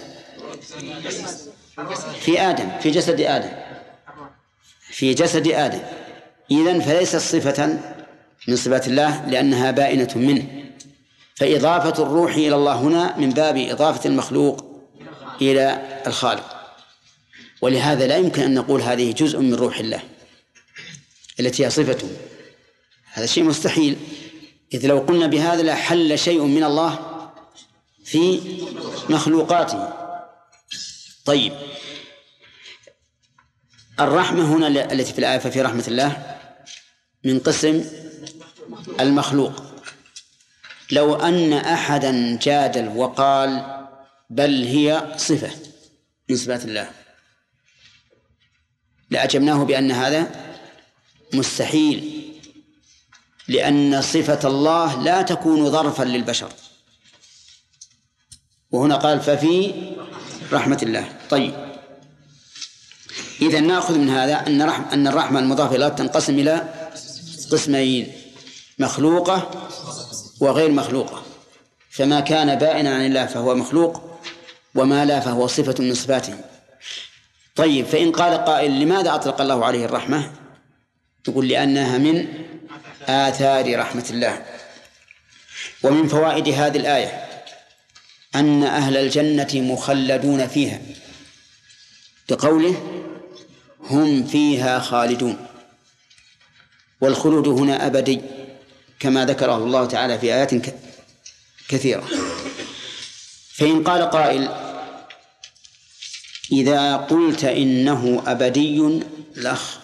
[SPEAKER 1] في آدم، في جسد آدم، في جسد آدم. إذن فليست صفة من صفات الله لأنها بائنة منه. فإضافة الروح إلى الله هنا من باب إضافة المخلوق إلى الخالق، ولهذا لا يمكن أن نقول هذه جزء من روح الله التي هي صفته، هذا شيء مستحيل، إذ لو قلنا بهذا لحل شيء من الله في مخلوقاته. طيب الرحمة هنا التي في الآية ففي رحمة الله من قسم المخلوق. لو أن أحدا جادل وقال بل هي صفة من صفات الله لأجبناه بأن هذا مستحيل، لأن صفة الله لا تكون ظرفا للبشر، وهنا قال ففي رحمة الله. طيب إذن نأخذ من هذا أن الرحمة المضافة إلى تنقسم إلى قسمين: مخلوقة وغير مخلوقة. فما كان بائنا عن الله فهو مخلوق، وما لا فهو صفة من صفاته. طيب فإن قال قائل لماذا أطلق الله عليه الرحمة؟ تقول لأنها من آثار رحمة الله. ومن فوائد هذه الآية أن أهل الجنة مخلدون فيها، بقوله هم فيها خالدون، والخلود هنا أبدي كما ذكره الله تعالى في آيات كثيرة. فإن قال قائل إذا قلت إنه أبدي لخ،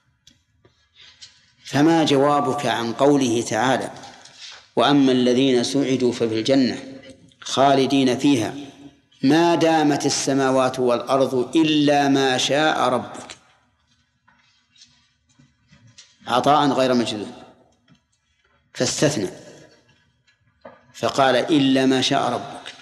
[SPEAKER 1] فما جوابك عن قوله تعالى وأما الذين سعدوا ففي الجنة خالدين فيها ما دامت السماوات والأرض إلا ما شاء ربك، عطاء غير مجدود، فاستثنى فقال إلا ما شاء ربك.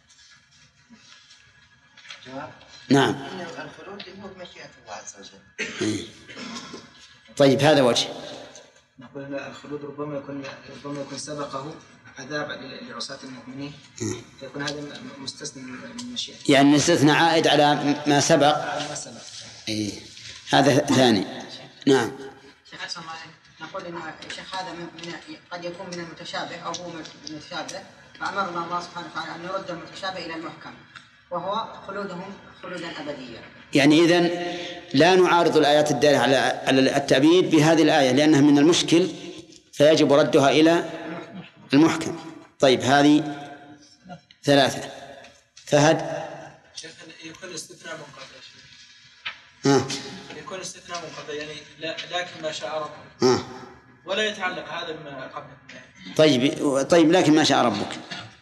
[SPEAKER 1] نعم.
[SPEAKER 7] الخلود هو بمشيئة الله عز وجل.
[SPEAKER 1] طيب هذا وجه.
[SPEAKER 4] نقول الخلود ربما يكون سبقه عذاب لعصاة المؤمنين، فيكون هذا مستثنى من المشيئة، يعني
[SPEAKER 1] الاستثناء عائد على ما سبق. إيه. هذا ثاني. نعم.
[SPEAKER 6] شيخ أحسن الله عليك، نقول إن الشيخ هذا قد يكون من المتشابه أو هو من المتشابه، فأمرنا الله سبحانه وتعالى أن نرد المتشابه إلى المحكم، وهو خلودهم خلودا أبديا.
[SPEAKER 1] يعني إذن لا نعارض الآيات الدالة على التأبيد بهذه الآية لأنها من المشكل، فيجب ردها إلى المحكم. طيب هذه ثلاثة. فهد
[SPEAKER 4] شيخ يكون استثناء منقطع، يكون استثناء منقطع يعني لكن ما شاء ربك، ولا يتعلق هذا بما قبله.
[SPEAKER 1] طيب لكن ما شاء ربك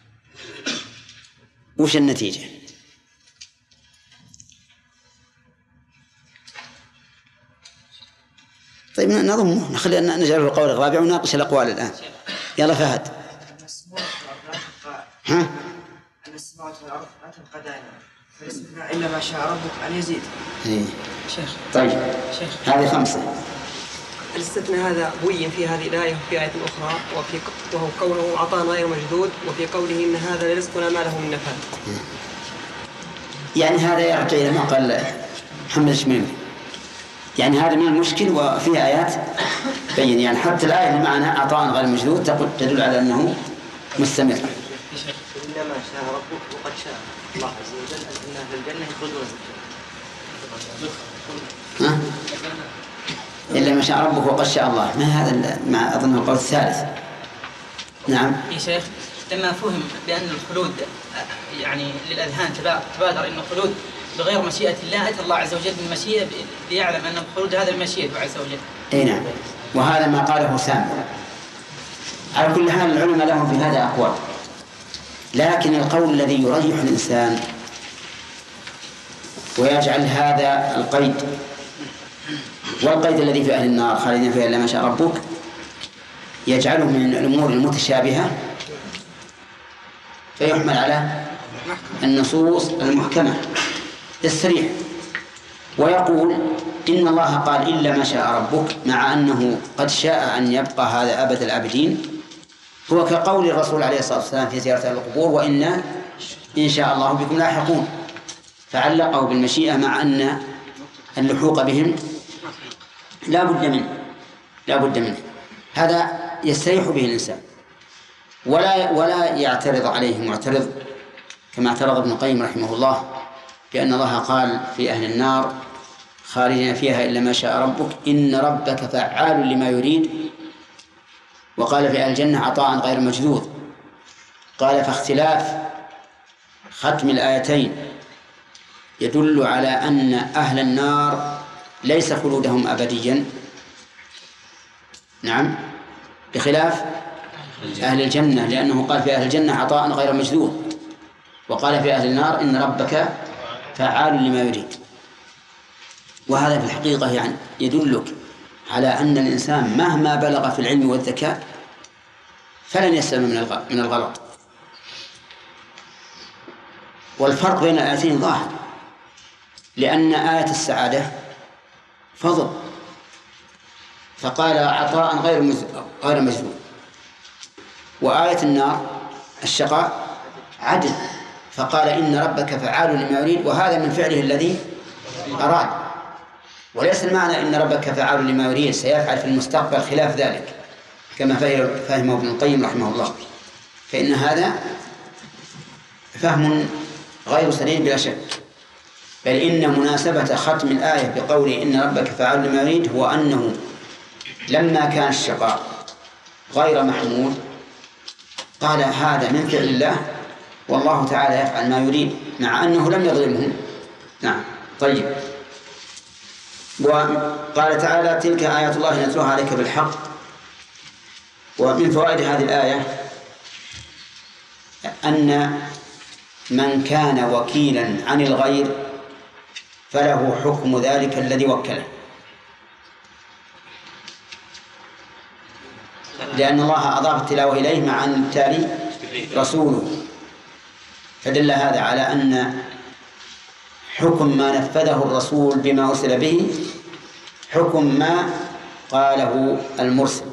[SPEAKER 1] وش النتيجة؟ طيب نضمه، نخلي نجعله القول الرابع ونناقش الأقوال الآن. يلا فهد.
[SPEAKER 7] أن السماوات والأرض لا تبقى دائما،
[SPEAKER 8] إلا ما شاء ربك أن يزيد.
[SPEAKER 1] شيخ. طيب شيخ. هذه 5.
[SPEAKER 8] الاستثناء هذا بين في هذه الآية وفي آية أخرى وهو قوله عطاء غير مجدود وفي قوله إن هذا لرزقنا ما له من نفاد.
[SPEAKER 1] يعني هذا يرجع إلى ما قال محمد الشميمي، يعني هذا من المشكل وفي آيات بين، يعني حتى الآية اللي معنا عطاء غير مجدود تدل على أنه مستمر.
[SPEAKER 3] إنما شاء ربك وقد شاء الله عز وجل أننا في الجنة يخلدون.
[SPEAKER 1] إلا ما شاء ربك وقد شاء الله، ما هذا مع أظن القول الثالث. نعم
[SPEAKER 9] يا شيخ، لما فهم بأن الخلود يعني للأذهان تبادر إنه خلود بغير مشيئة الله، أتى الله عز وجل بالمشيئة ليعلم أن الخلود هذا بمشيئته عز وجل.
[SPEAKER 1] أي نعم، وهذا ما قاله سامي. على كل حال العلماء لهم في هذا أقوال، لكن القول الذي يريح الإنسان ويجعل هذا القيد والقيد الذي في أهل النار خالدين فيها إلا ما شاء ربك يجعله من الأمور المتشابهة فيحمل على النصوص المحكمة الصريح، ويقول إن الله قال إلا ما شاء ربك، مع أنه قد شاء أن يبقى هذا أبد الآبدين، هو كقول الرسول عليه الصلاة والسلام في زيارة القبور وإن شاء الله بكم لاحقون، فعلقه بالمشيئة مع أن اللحوق بهم لا بد منه. هذا يستريح به الإنسان ولا يعترض عليه معترض كما اعترض ابن القيم رحمه الله بأن الله قال في أهل النار خالدين فيها إلا ما شاء ربك إن ربك فعال لما يريد، وقال في أهل الجنة عطاء غير مجذوذ. قال فاختلاف ختم الآيتين يدل على أن أهل النار ليس خلودهم أبديا، نعم، بخلاف أهل الجنة، لأنه قال في أهل الجنة عطاء غير مجذوذ، وقال في أهل النار إن ربك فعال لما يريد. وهذا في الحقيقة يعني يدلك على أن الإنسان مهما بلغ في العلم والذكاء فلن يسلم من الغلط. والفرق بين الآيتين ظاهر، لأن آية السعادة فضل فقال عطاء غير مجذوذ، وآية النار الشقاء عدل فقال إن ربك فعال لما يريد، وهذا من فعله الذي أراد، وليس المعنى إن ربك فعال لما يريد سيفعل في المستقبل خلاف ذلك كما فهمه ابن القيم رحمه الله، فإن هذا فهم غير سليم بلا شك، بل إن مناسبة ختم الآية بقوله إن ربك فعال لما يريد هو أنه لما كان الشقاء غير محمود قال هذا من فعل الله والله تعالى يفعل ما يريد، مع أنه لم يظلمهم. نعم. طيب، وقال تعالى تلك آيات الله نتلوها عليك بالحق. ومن فوائد هذه الآية أن من كان وكيلا عن الغير فله حكم ذلك الذي وكله، لأن الله أضاف التلاوة إليه مع أن التالي رسوله، فدل هذا على أن حكم ما نفذه الرسول بما أرسل به حكم ما قاله المرسل.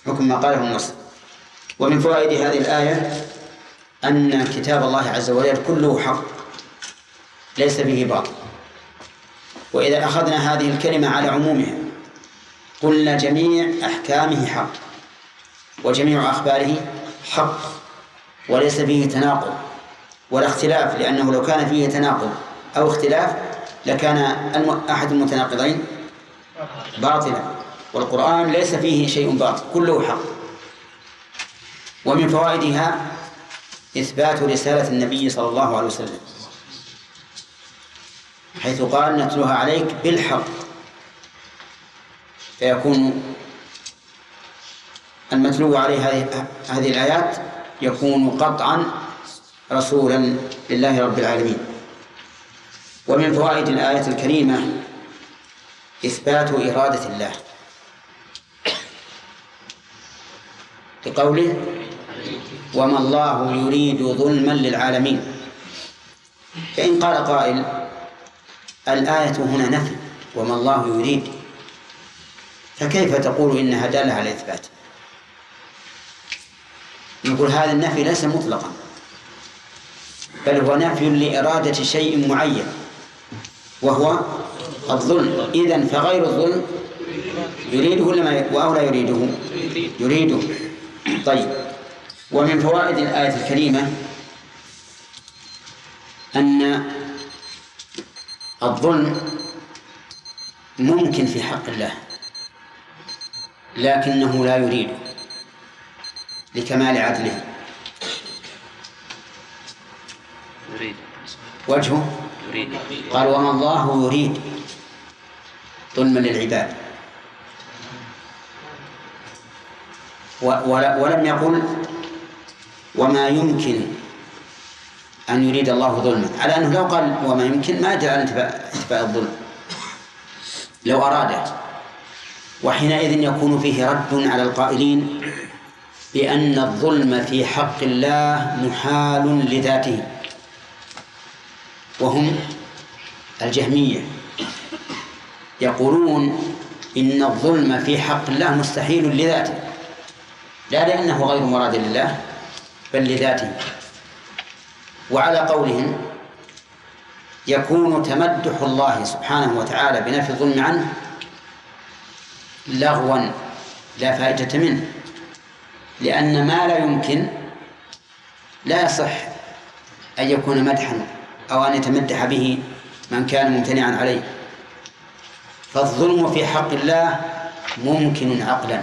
[SPEAKER 1] ومن فوائد هذه الآية أن كتاب الله عز وجل كله حق ليس به باطل، وإذا أخذنا هذه الكلمة على عمومها قلنا جميع أحكامه حق وجميع أخباره حق وليس فيه تناقض ولا اختلاف، لأنه لو كان فيه تناقض أو اختلاف لكان أحد المتناقضين باطلا، والقرآن ليس فيه شيء باطل كله حق. ومن فوائدها إثبات رسالة النبي صلى الله عليه وسلم، حيث قال نتلوها عليك بالحق، فيكون المتلو عليه هذه الآيات يكون قطعا رسولا لله رب العالمين. ومن فوائد الآية الكريمة إثبات إرادة الله، لقوله وما الله يريد ظلما للعالمين، فإن قال قائل الآية هنا نفي وما الله يريد، فكيف تقول إنها دالة على الإثبات؟ نقول هذا النفي ليس مطلقا، بل هو نفي لإرادة شيء معين وهو الظلم. إذن فغير الظلم يريده أو لا يريده؟ يريده. طيب، ومن فوائد الآية الكريمة أن الظلم ممكن في حق الله لكنه لا يريده لكمال عدله. وجهه قال وما الله يريد ظلما للعباد، ولم يقل وما يمكن أن يريد الله ظلما، على أنه لو قال وما يمكن ما يدل على انتفاء الظلم لو أراده، وحينئذ يكون فيه رد على القائلين بأن الظلم في حق الله محال لذاته، وهم الجهمية، يقولون إن الظلم في حق الله مستحيل لذاته، لا لأنه غير مراد لله بل لذاته. وعلى قولهم يكون تمدح الله سبحانه وتعالى بنفي الظلم عنه لغوا لا فائدة منه، لأن ما لا يمكن لا يصح أن يكون مدحا أو أن يتمدح به من كان ممتنعا عليه. فالظلم في حق الله ممكن عقلا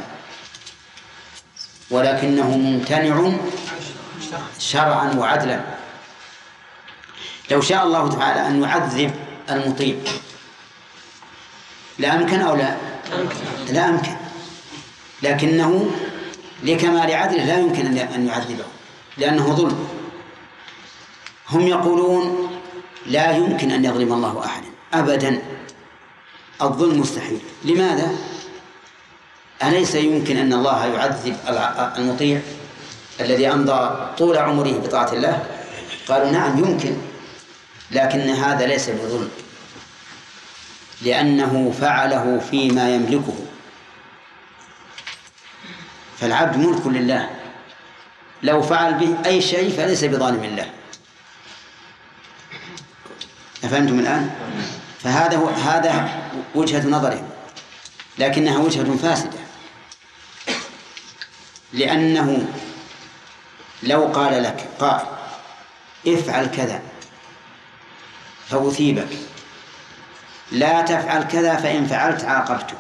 [SPEAKER 1] ولكنه ممتنع شرعا وعدلا. لو شاء الله تعالى أن يعذب المطيع لا أمكن أو لا أمكن، لكنه لكمال عدله لا يمكن أن يعذبه لأنه ظلم. هم يقولون لا يمكن أن يظلم الله أحدا أبدا، الظلم مستحيل. لماذا؟ أليس يمكن أن الله يعذب المطيع الذي أمضى طول عمره بطاعة الله؟ قالوا نعم يمكن، لكن هذا ليس بظلم لأنه فعله فيما يملكه، فالعبد ملك لله، لو فعل به أي شيء فليس بظالم الله. أفهمتم الآن؟ هذا وجهة نظرهم، لكنها وجهة فاسدة، لأنه لو قال لك قائل افعل كذا فأثيبك، لا تفعل كذا فإن فعلت عاقبتك،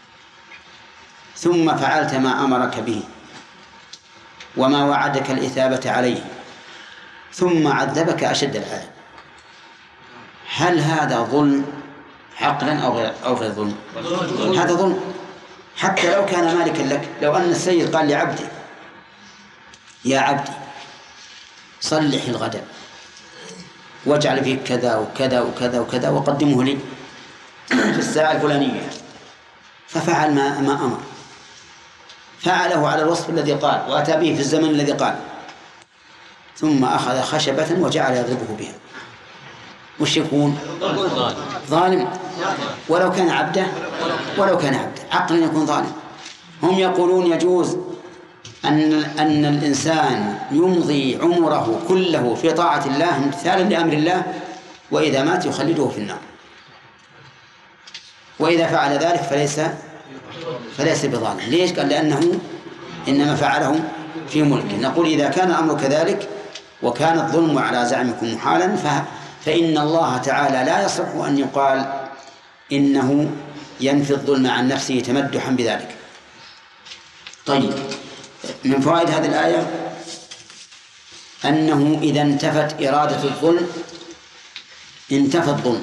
[SPEAKER 1] ثم فعلت ما أمرك به وما وعدك الإثابة عليه ثم عذبك أشد العذاب، هل هذا ظلم عقلا أو غير ظلم؟ هذا ظلم حتى لو كان مالكا لك. لو أن السيد قال لعبدي يا عبدي صلح الغداء واجعل فيه كذا وكذا وكذا وكذا وقدمه لي في الساعة الفلانية، ففعل ما أمر، فعله على الوصف الذي قال وأتى به في الزمن الذي قال، ثم أخذ خشبة وجعل يضربه بها، وش يكون؟ ظالم ولو كان عبده عقلا يكون ظالم. هم يقولون يجوز أن الإنسان يمضي عمره كله في طاعة الله امتثالا لأمر الله، وإذا مات يخلده في النار، وإذا فعل ذلك فليس بظالم. ليش؟ قال لأنه إنما فعله في ملكه. نقول إذا كان الأمر كذلك وكان الظلم على زعمكم محالا فإن الله تعالى لا يصح أن يقال إنه ينفي الظلم عن نفسه تمدحا بذلك. طيب، من فوائد هذه الآية أنه إذا انتفت إرادة الظلم انتفى الظلم.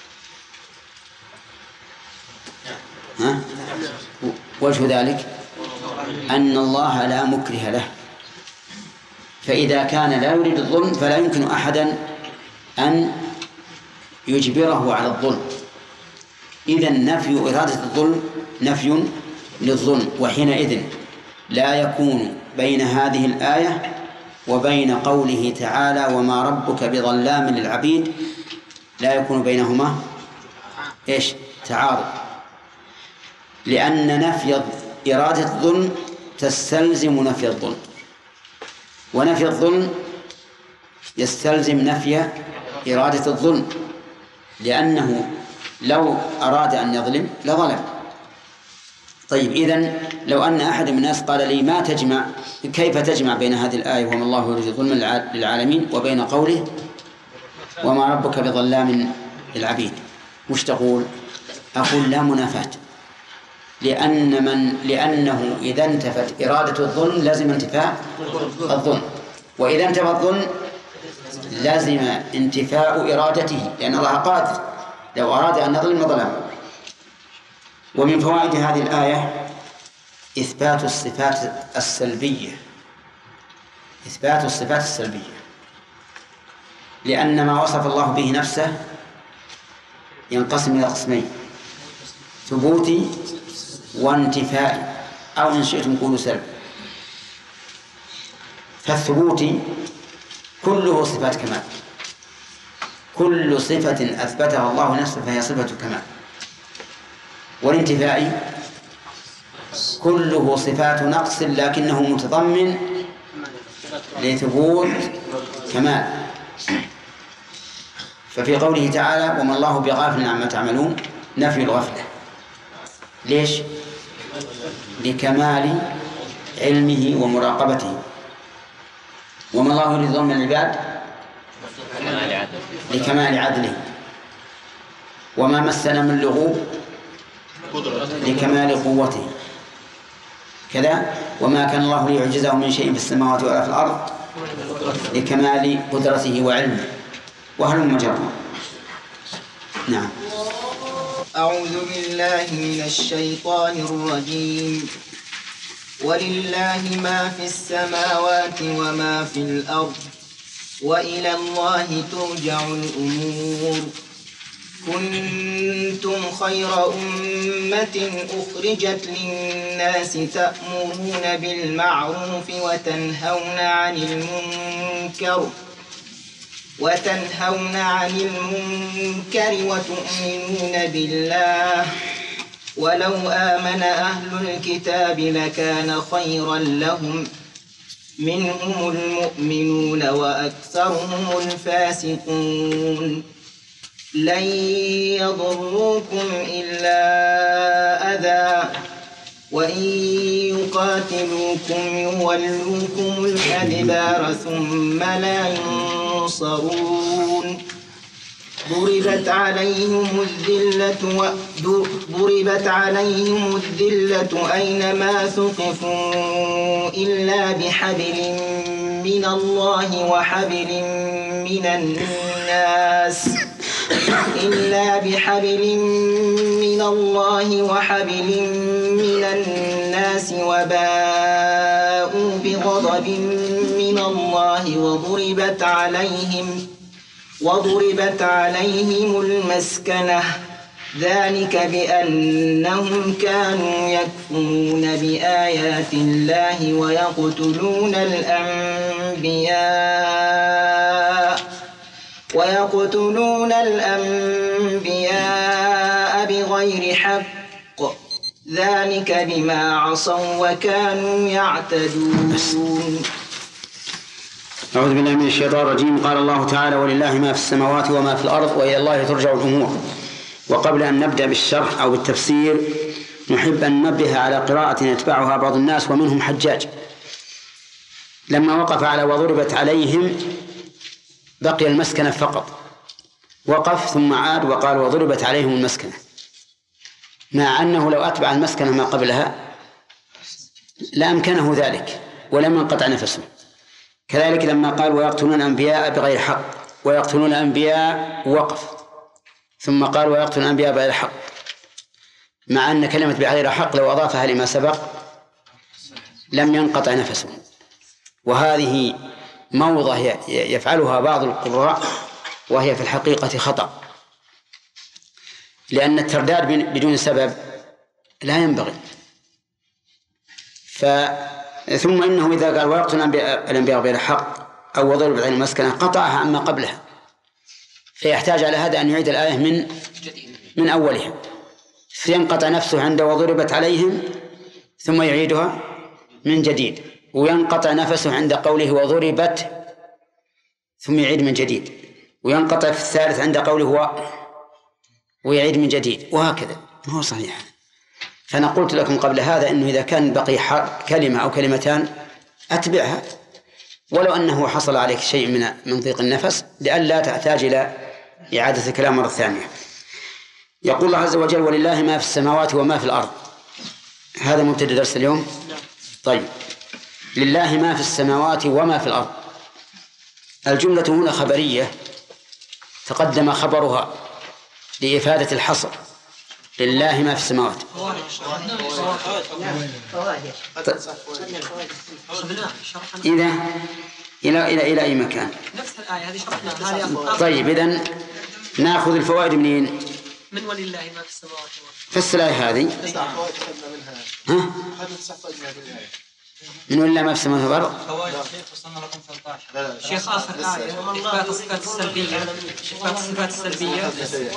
[SPEAKER 1] وجه ذلك أن الله لا مكره له، فإذا كان لا يريد الظلم فلا يمكن أحدا أن يجبره على الظلم. إذن نفي إرادة الظلم نفي للظلم، وحينئذ لا يكون بين هذه الآية وبين قوله تعالى وما ربك بظلام للعبيد لا يكون بينهما تعارض، لأن نفي إرادة الظلم تستلزم نفي الظلم، ونفي الظلم يستلزم نفي إرادة الظلم، لأنه لو أراد أن يظلم لظلم. طيب إذن لو أن أحد من الناس قال لي كيف تجمع بين هذه الآية وما الله يريد ظلما للعالمين وبين قوله وما ربك بظلام للعبيد، وش تقول؟ أقول لا منافاة، لأنه إذا انتفت إرادة الظلم لازم انتفاء الظلم، وإذا انتفى الظلم لازم انتفاء إرادته، لأن الله قادر لو أراد أن يظلم ظلم. ومن فوائد هذه الآية إثبات الصفات السلبية، لأن ما وصف الله به نفسه ينقسم إلى قسمين: ثبوتي وانتفائي، أو إن شئتم قولوا سلب. فالثبوتي كله صفات كمال، كل صفة أثبتها الله نفسه فهي صفة كمال. والانتفائي كله صفات نقص لكنه متضمن لثبوت كمال. ففي قوله تعالى وما الله بغافل عما تعملون نفي الغفلة، ليش؟ لكمال علمه ومراقبته. وما الله يريد ظلم العباد لكمال عدله. وما مسنا من لغوب لكمال قوته. كذا وما كان الله ليعجزه من شيء في السماوات ولا في الأرض لكمال قدرته وعلمه، وهلم جرا. نعم.
[SPEAKER 10] أعوذ بالله من الشيطان الرجيم. ولله ما في السماوات وما في الأرض وإلى الله ترجع الأمور. كنتم خير أمة أخرجت للناس تأمرون بالمعروف وتنهون عن المنكر وتؤمنون بالله. ولو آمن أهل الكتاب لكان خيرا لهم منهم المؤمنون وأكثرهم الفاسقون. لن يضروكم إلا أذى وإن يقاتلوكم يولوكم الأدبار ثم لا ينصرون. ضربت عليهم الذلة أينما ثقفوا إلا بحبل من الله وحبل من الناس وباءوا بغضب من الله وضربت عليهم المسكنة. ذلك بأنهم كانوا يكفرون بآيات الله ويقتلون الأنبياء بغير حق. ذلك بما عصوا وكانوا يعتدون.
[SPEAKER 1] أعوذ بالله من الشيطان الرجيم. قال الله تعالى ولله ما في السماوات وما في الأرض وإلى الله ترجع الأمور. وقبل أن نبدأ بالشرح أو بالتفسير نحب أن ننبه على قراءة يتبعها بعض الناس ومنهم حجاج. لما وقف على وضربت عليهم بقي المسكنة فقط، وقف ثم عاد وقال وضربت عليهم المسكنة، مع أنه لو أتبع المسكنة ما قبلها لأمكنه ذلك ولم ينقطع نفسه. كذلك لما قال ويقتلون الأنبياء بغير حق، ويقتلون الأنبياء وقف، ثم قال ويقتلون الأنبياء بغير حق، مع أن كلمة بغير حق لو أضافها لما سبق لم ينقطع نفسه. وهذه موضة يفعلها بعض القراء وهي في الحقيقة خطأ، لأن الترداد بدون سبب لا ينبغي. ثم إنه إذا قال ويقتل الأنبياء بغير حق أو وضرب عليهم المسكنة قطعها عما قبلها، فيحتاج على هذا أن يعيد الآية من أولها، فينقطع نفسه عند وضربت عليهم ثم يعيدها من جديد، وينقطع نفسه عند قوله وضربت ثم يعيد من جديد، وينقطع في الثالث عند قوله ويعيد من جديد، وهكذا. ما هو صحيح. فأنا قلت لكم قبل هذا أنه إذا كان بقي كلمة أو كلمتان أتبعها ولو أنه حصل عليك شيء من ضيق النفس لئلا تحتاج إلى إعادة الكلام مرة ثانية. يقول الله عز وجل ولله ما في السماوات وما في الأرض. هذا مبتدأ درس اليوم. طيب، لله ما في السماوات وما في الأرض. الجملة هنا خبرية تقدم خبرها لإفادة الحصر. لله ما في السماوات. إلى أي مكان؟
[SPEAKER 8] نفس الآية هذه شرحناها.
[SPEAKER 1] طيب، إذن نأخذ الفوائد منين؟
[SPEAKER 8] من ولله ما في السماوات.
[SPEAKER 1] فس الآية هذه. ها؟ من ولله ما في السماوات والأرض.
[SPEAKER 8] شيخ آخر آية إثبات الصفات السلبية. الصفات السلبية.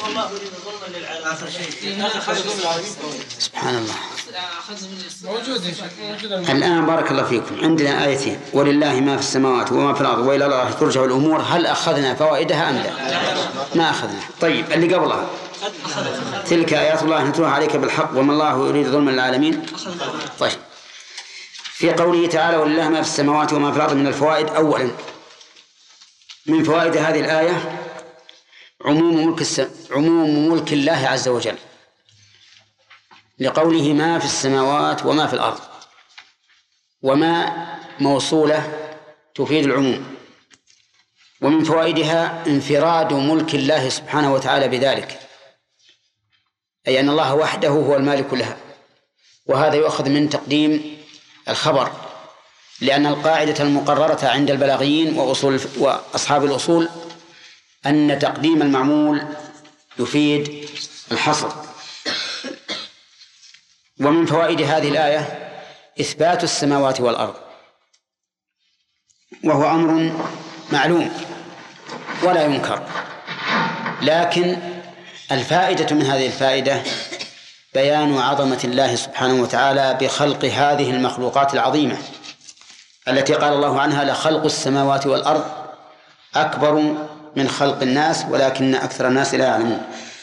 [SPEAKER 1] سبحان الله. الآن بارك الله فيكم عندنا آيتين ولله ما في السماوات وما في الأرض وإلى الله ترجع الأمور. هل أخذنا فوائدها أم لا؟ ما أخذنا. طيب، اللي قبلها تلك آيات الله نتلوها عليك بالحق وما الله يريد ظلما للعالمين. طيب، في قوله تعالى ولله ما في السماوات وما في الأرض من الفوائد. أولا من فوائد هذه الآية عموم ملك الله عز وجل، لقوله ما في السماوات وما في الأرض، وما موصولة تفيد العموم. ومن فوائدها انفراد ملك الله سبحانه وتعالى بذلك، أي أن الله وحده هو المالك لها. وهذا يؤخذ من تقديم الخبر، لأن القاعدة المقررة عند البلاغيين وأصحاب الأصول أن تقديم المعمول يفيد الحصر. ومن فوائد هذه الآية إثبات السماوات والأرض، وهو أمر معلوم ولا ينكر، لكن الفائدة من هذه الفائدة بيان عظمة الله سبحانه وتعالى بخلق هذه المخلوقات العظيمة التي قال الله عنها لخلق السماوات والأرض أكبر من خلق الناس ولكن أكثر الناس لا يعلمون.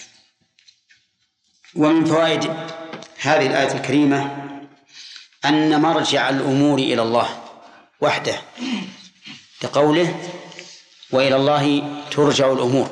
[SPEAKER 1] ومن فوائد هذه الآية الكريمة أن مرجع الأمور إلى الله وحده، لقوله وإلى الله ترجع الأمور.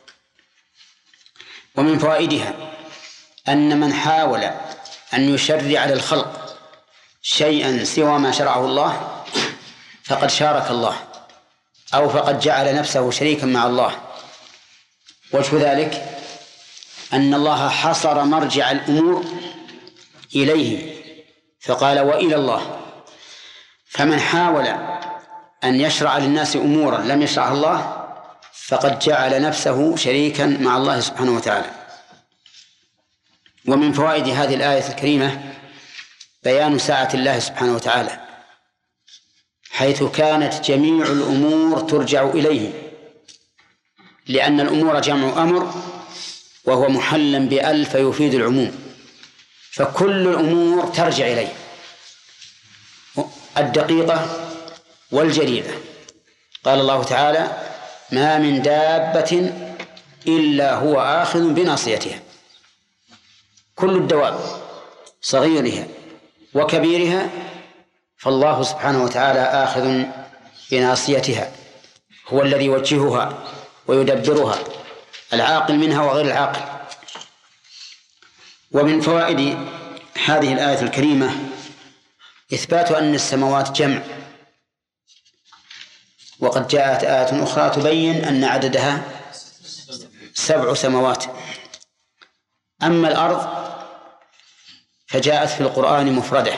[SPEAKER 1] ومن فوائدها أن من حاول أن يشرع للخلق شيئا سوى ما شرعه الله فقد شارك الله أو فقد جعل نفسه شريكا مع الله. وجه ذلك أن الله حصر مرجع الأمور إليه فقال وإلى الله، فمن حاول أن يشرع للناس أمورا لم يشرعها الله فقد جعل نفسه شريكا مع الله سبحانه وتعالى. ومن فوائد هذه الآية الكريمة بيان سعة الله سبحانه وتعالى، حيث كانت جميع الأمور ترجع إليه، لأن الأمور جمع أمر وهو محلا بأل فيفيد العموم، فكل الأمور ترجع إليه، الدقيقة والجليلة. قال الله تعالى ما من دابة إلا هو آخذ بناصيتها، كل الدواب صغيرها وكبيرها فالله سبحانه وتعالى آخذ بناصيتها، هو الذي يوجهها ويدبرها، العاقل منها وغير العاقل. ومن فوائد هذه الآية الكريمة إثبات أن السماوات جمع، وقد جاءت آية أخرى تبين أن عددها 7 سماوات. أما الأرض فجاءت في القرآن مفردة،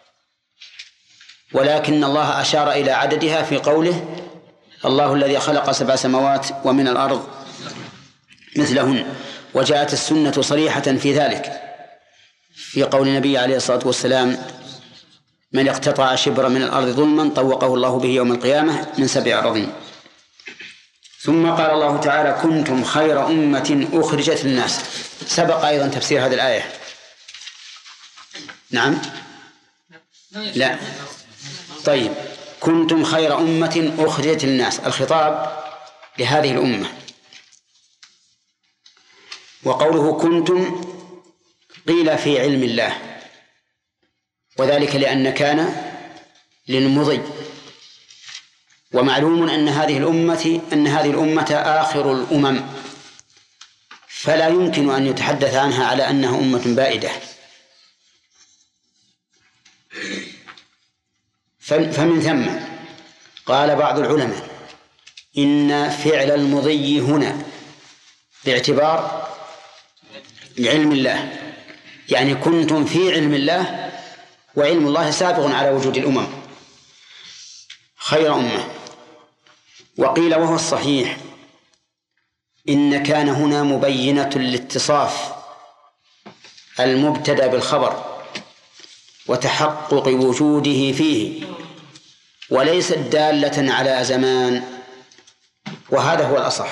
[SPEAKER 1] ولكن الله أشار إلى عددها في قوله الله الذي خلق 7 سماوات ومن الأرض مثلهن. وجاءت السنة صريحة في ذلك في قول النبي عليه الصلاة والسلام من اقتطع شبرا من الأرض ظلما طوقه الله به يوم القيامة من 7 أراضين. ثم قال الله تعالى كنتم خير أمة أخرجت للناس. سبق أيضا تفسير هذه الآية. نعم لا طيب كنتم خير أمة أخرجت للناس، الخطاب لهذه الأمة. وقوله كنتم قيل في علم الله، وذلك لأن كان للمضي، ومعلوم أن هذه الأمة آخر الأمم، فلا يمكن أن يتحدث عنها على أنها أمة بائدة. فمن ثم قال بعض العلماء إن فعل المضي هنا باعتبار علم الله، يعني كنتم في علم الله، وعلم الله سابق على وجود الأمم، خير أمة. وقيل وهو الصحيح إن كان هنا مبينة لاتصاف المبتدأ بالخبر وتحقق وجوده فيه، وليست دالة على زمان، وهذا هو الأصح.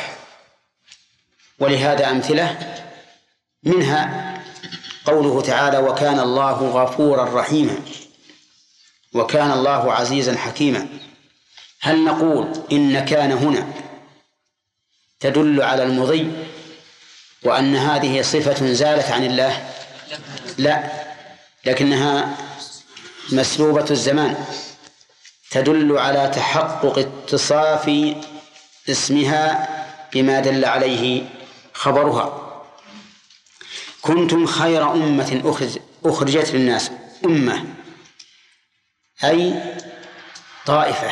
[SPEAKER 1] ولهذا أمثلة، منها قوله تعالى وكان الله غفورا رحيما وكان الله عزيزا حكيما. هل نقول إن كان هنا تدل على المضي وأن هذه صفة زالت عن الله؟ لا، لكنها مسلوبة الزمان، تدل على تحقق اتصاف اسمها بما دل عليه خبرها. كنتم خير أمة أخرجت للناس، أمة أي طائفة.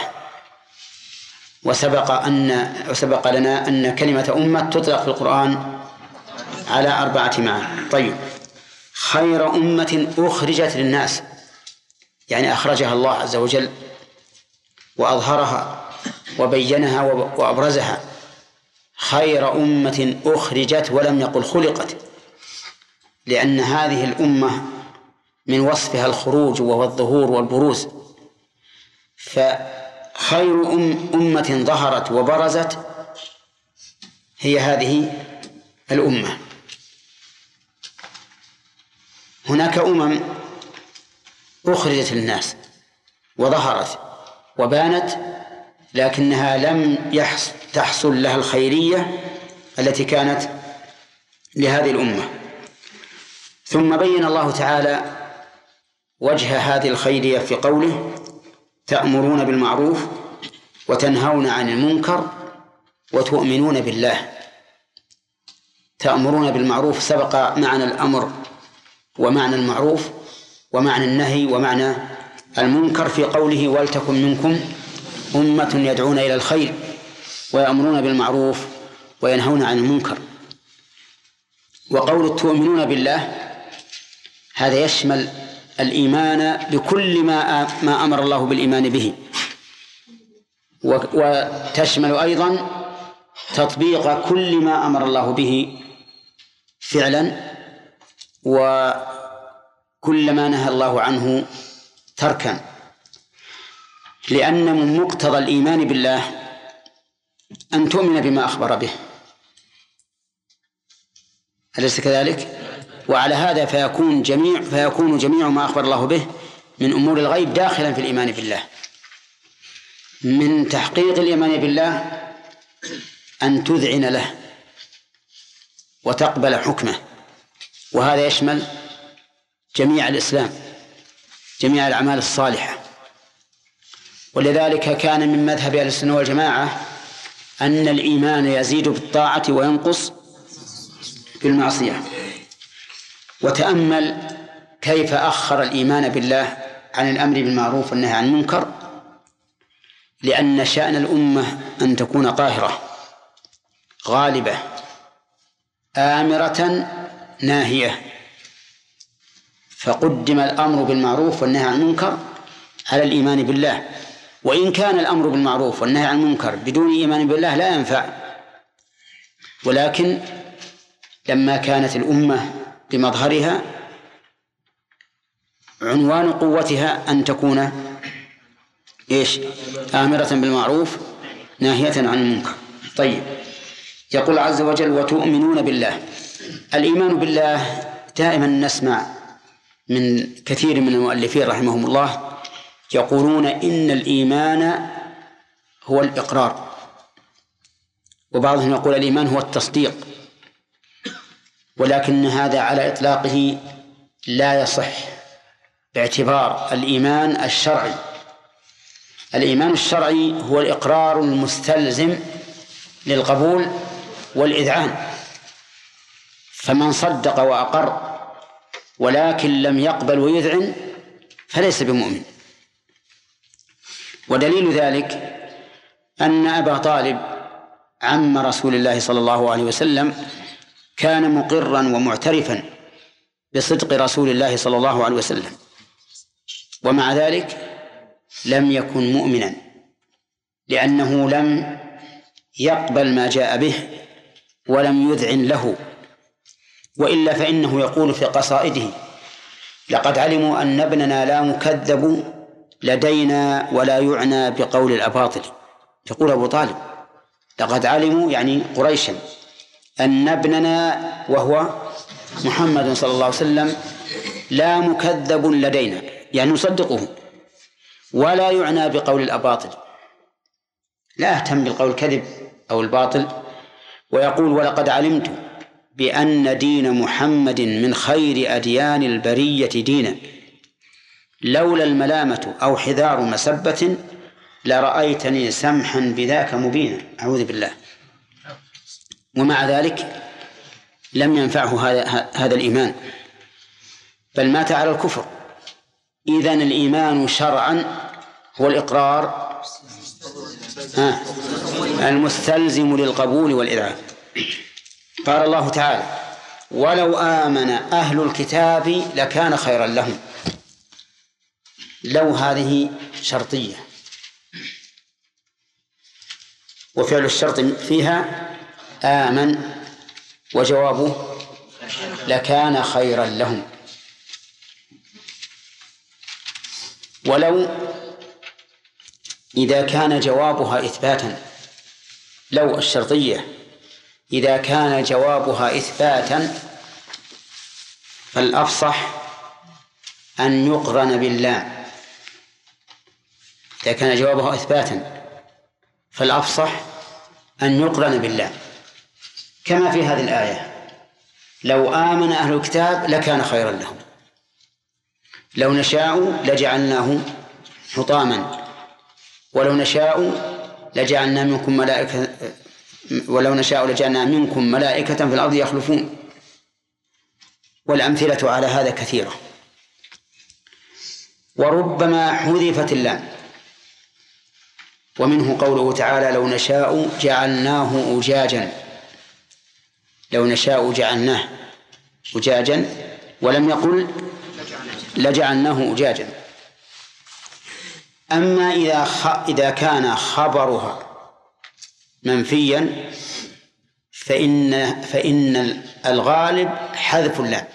[SPEAKER 1] وسبق لنا أن كلمة أمة تطلق في القرآن على 4 معاني. طيب، خير أمة أخرجت للناس يعني أخرجها الله عز وجل وأظهرها وبينها وأبرزها. خير أمة أخرجت، ولم يقل خلقت، لأن هذه الأمة من وصفها الخروج وهو الظهور والبروز. فخير أمة ظهرت وبرزت هي هذه الأمة. هناك أمم أخرجت للناس وظهرت وبانت، لكنها لم تحصل لها الخيرية التي كانت لهذه الأمة. ثم بين الله تعالى وجه هذه الخيرية في قوله تأمرون بالمعروف وتنهون عن المنكر وتؤمنون بالله. تأمرون بالمعروف، سبق معنى الأمر ومعنى المعروف ومعنى النهي ومعنى المنكر في قوله ولتكن منكم أمة يدعون إلى الخير ويأمرون بالمعروف وينهون عن المنكر. وقول تؤمنون بالله هذا يشمل الإيمان بكل ما أمر الله بالإيمان به، وتشمل أيضا تطبيق كل ما أمر الله به فعلا وكل ما نهى الله عنه تركا، لأن من مقتضى الإيمان بالله أن تؤمن بما أخبر به، أليس كذلك؟ وعلى هذا فيكون جميع ما أخبر الله به من أمور الغيب داخلا في الإيمان بالله. من تحقيق الإيمان بالله أن تذعن له وتقبل حكمه، وهذا يشمل جميع الإسلام، جميع الأعمال الصالحة. ولذلك كان من مذهب أهل السنة والجماعة أن الإيمان يزيد بالطاعة وينقص بالمعصية. وتأمل كيف أخر الإيمان بالله عن الأمر بالمعروف والنهي عن المنكر، لأن شأن الأمة أن تكون قاهرة غالبة آمرة ناهية، فقدم الأمر بالمعروف والنهي عن المنكر على الإيمان بالله. وإن كان الأمر بالمعروف والنهي عن المنكر بدون إيمان بالله لا ينفع، ولكن لما كانت الأمة بمظهرها عنوان قوتها أن تكون إيش؟ آمرة بالمعروف ناهية عن المنكر. طيب، يقول عز وجل وتؤمنون بالله. الإيمان بالله دائما نسمع من كثير من المؤلفين رحمهم الله يقولون إن الإيمان هو الإقرار، وبعضهم يقول الإيمان هو التصديق، ولكن هذا على إطلاقه لا يصح باعتبار الإيمان الشرعي. الإيمان الشرعي هو الإقرار المستلزم للقبول والإذعان، فمن صدق وأقر ولكن لم يقبل ويذعن فليس بمؤمن. ودليل ذلك أن أبا طالب عم رسول الله صلى الله عليه وسلم كان مقرا ومعترفا بصدق رسول الله صلى الله عليه وسلم، ومع ذلك لم يكن مؤمنا، لأنه لم يقبل ما جاء به ولم يذعن له. وإلا فإنه يقول في قصائده لقد علموا أن ابننا لا مكذب لدينا ولا يعنى بقول الأباطل. يقول أبو طالب لقد علموا يعني قريشا أن ابننا وهو محمد صلى الله عليه وسلم لا مكذب لدينا، يعني نصدقه، ولا يعنى بقول الأباطل، لا أهتم بالقول الكذب أو الباطل. ويقول ولقد علمت بأن دين محمد من خير أديان البرية دينا، لولا الملامة أو حذار مسبة لرأيتني سمحا بذاك مبينا. أعوذ بالله. ومع ذلك لم ينفعه هذا الإيمان، بل مات على الكفر. إذن الإيمان شرعا هو الإقرار المستلزم للقبول والإذعان. قال الله تعالى ولو آمن أهل الكتاب لكان خيرا لهم. لو هذه شرطية، وفعل الشرط فيها آمن، وجوابه لكان خيرا لهم. ولو إذا كان جوابها إثباتا، لو الشرطية إذا كان جوابها إثباتا فالأفصح أن يقرن باللام. إذا كان جوابها إثباتا فالأفصح أن يقرن باللام، كما في هذه الآية لو آمن أهل الكتاب لكان خيرا لهم، لو نشاء لجعلناه حطاما، ولو نشاء لجعلنا منكم ملائكة، ولو نشاء لجعلنا منكم ملائكة في الأرض يخلفون. والأمثلة على هذا كثيرة. وربما حذفت اللام، ومنه قوله تعالى لو نشاء جعلناه أجاجا، لو نشاء جعلناه أجاجا، ولم يقل لجعلناه أجاجا. أما إذا كان خبرها منفيا فإن الغالب حذف اللام.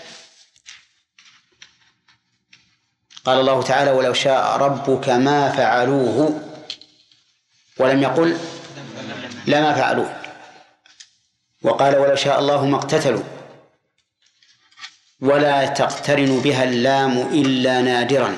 [SPEAKER 1] قال الله تعالى ولو شاء ربك ما فعلوه، ولم يقل لما فعلوه. وقال ولو شاء الله ما اقتتلوا، ولا تقترن بها اللام إلا نادرا،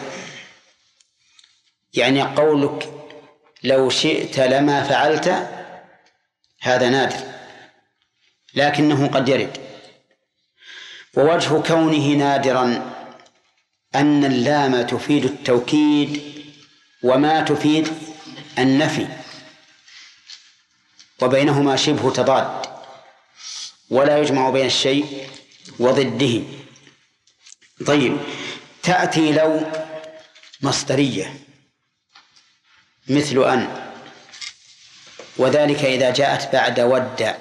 [SPEAKER 1] يعني قولك لو شئت لما فعلت هذا نادر، لكنه قد يرد. ووجه كونه نادرا أن اللام تفيد التوكيد وما تفيد النفي، وبينهما شبه تضاد، ولا يجمع بين الشيء وضده. طيب، تأتي لو مصدرية مثل أن، وذلك إذا جاءت بعد ود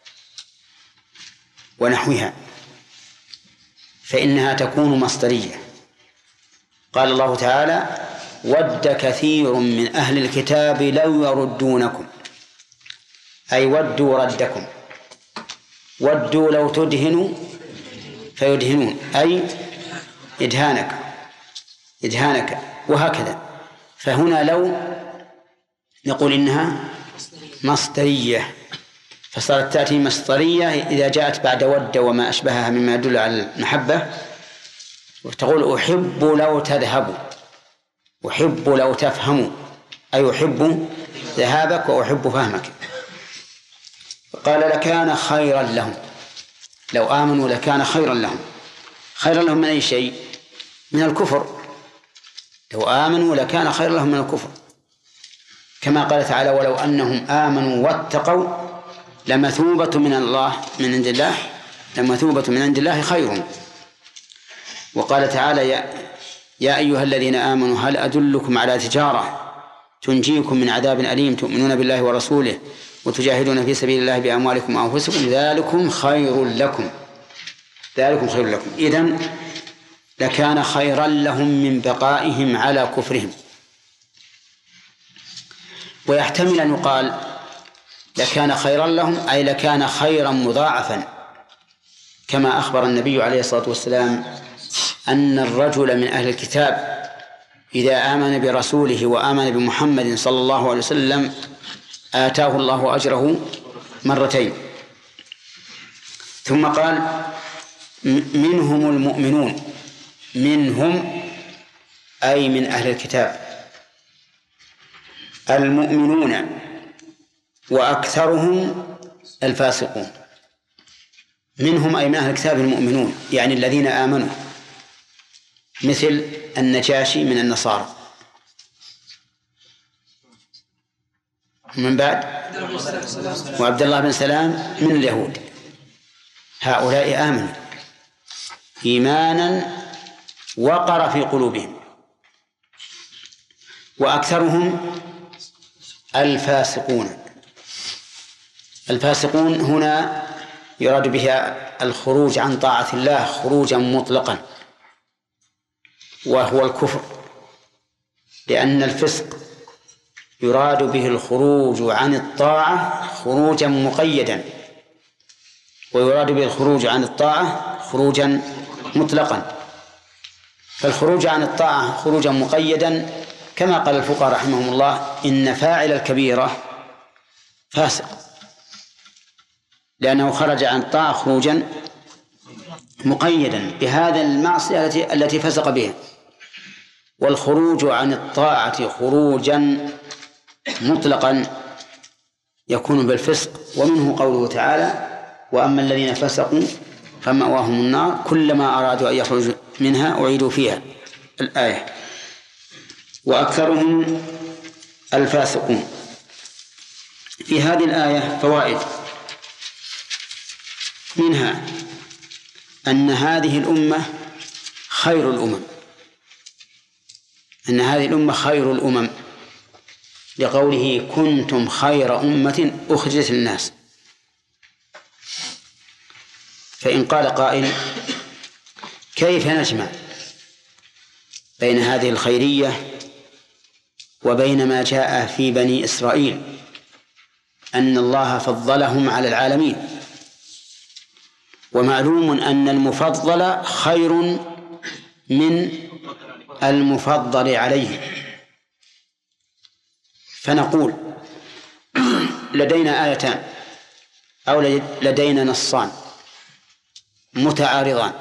[SPEAKER 1] ونحوها فإنها تكون مصدرية. قال الله تعالى ود كثير من أهل الكتاب لو يردونكم، أي ودوا ردكم. ودوا لو تدهنوا فيدهنون، أي إدهانك. إدهانك، وهكذا. فهنا لو نقول إنها مصدرية، فصارت تأتي مصدرية إذا جاءت بعد ود وما أشبهها مما يدل على المحبة، وتقول أحب لو تذهب، أحب لو تفهم، أي أحب ذهابك وأحب فهمك. قال لكان خيرا لهم، لو آمنوا لكان خيرا لهم. خيرا لهم من أي شيء؟ من الكفر. لو آمنوا لكان خيرا لهم من الكفر، كما قال تعالى ولو أنهم آمنوا واتقوا لمثوبة من الله من عند الله، لمثوبة من عند الله خير. وقال تعالى يا أيها الذين آمنوا هل أدلكم على تجارة تنجيكم من عذاب أليم تؤمنون بالله ورسوله وتجاهدون في سبيل الله بأموالكم وأنفسكم ذلكم خير لكم، ذلكم خير لكم. إذن لكان خيرا لهم من بقائهم على كفرهم. ويحتمل أن يقال لكان خيرا لهم أي لكان خيرا مضاعفا، كما أخبر النبي عليه الصلاة والسلام أن الرجل من أهل الكتاب إذا آمن برسوله وآمن بمحمد صلى الله عليه وسلم آتاه الله أجره مرتين. ثم قال منهم المؤمنون، منهم أي من أهل الكتاب المؤمنون وأكثرهم الفاسقون. منهم أي من أهل الكتاب المؤمنون يعني الذين آمنوا، مثل النجاشي من النصارى، من بعد وعبد الله بن سلام من اليهود. هؤلاء آمنوا إيمانا وقر في قلوبهم. وأكثرهم الفاسقون. الفاسقون هنا يراد بها الخروج عن طاعة الله خروجا مطلقا، وهو الكفر، لأن الفسق يراد به الخروج عن الطاعة خروجا مقيدا، ويراد به الخروج عن الطاعة خروجا مطلقا. فالخروج عن الطاعة خروجا مقيدا كما قال الفقهاء رحمهم الله إن فاعل الكبيرة فاسق، لأنه خرج عن الطاعة خروجا مقيدا بهذا المعصية التي فسق بها. والخروج عن الطاعة خروجا مطلقا يكون بالفسق، ومنه قوله تعالى وأما الذين فسقوا فمأواهم النار كلما أرادوا أن يخرجوا منها أعيدوا فيها الآية. وأكثرهم الفاسقون. في هذه الآية فوائد، منها أن هذه الأمة خير الأمم، أن هذه الأمة خير الأمم، لقوله كنتم خير أمة أخرجت للناس. فإن قال قائل كيف نجمع بين هذه الخيرية وبين ما جاء في بني إسرائيل أن الله فضلهم على العالمين؟ ومعلوم أن المفضل خير من المفضل عليه. فنقول لدينا آيتان أو لدينا نصان متعارضان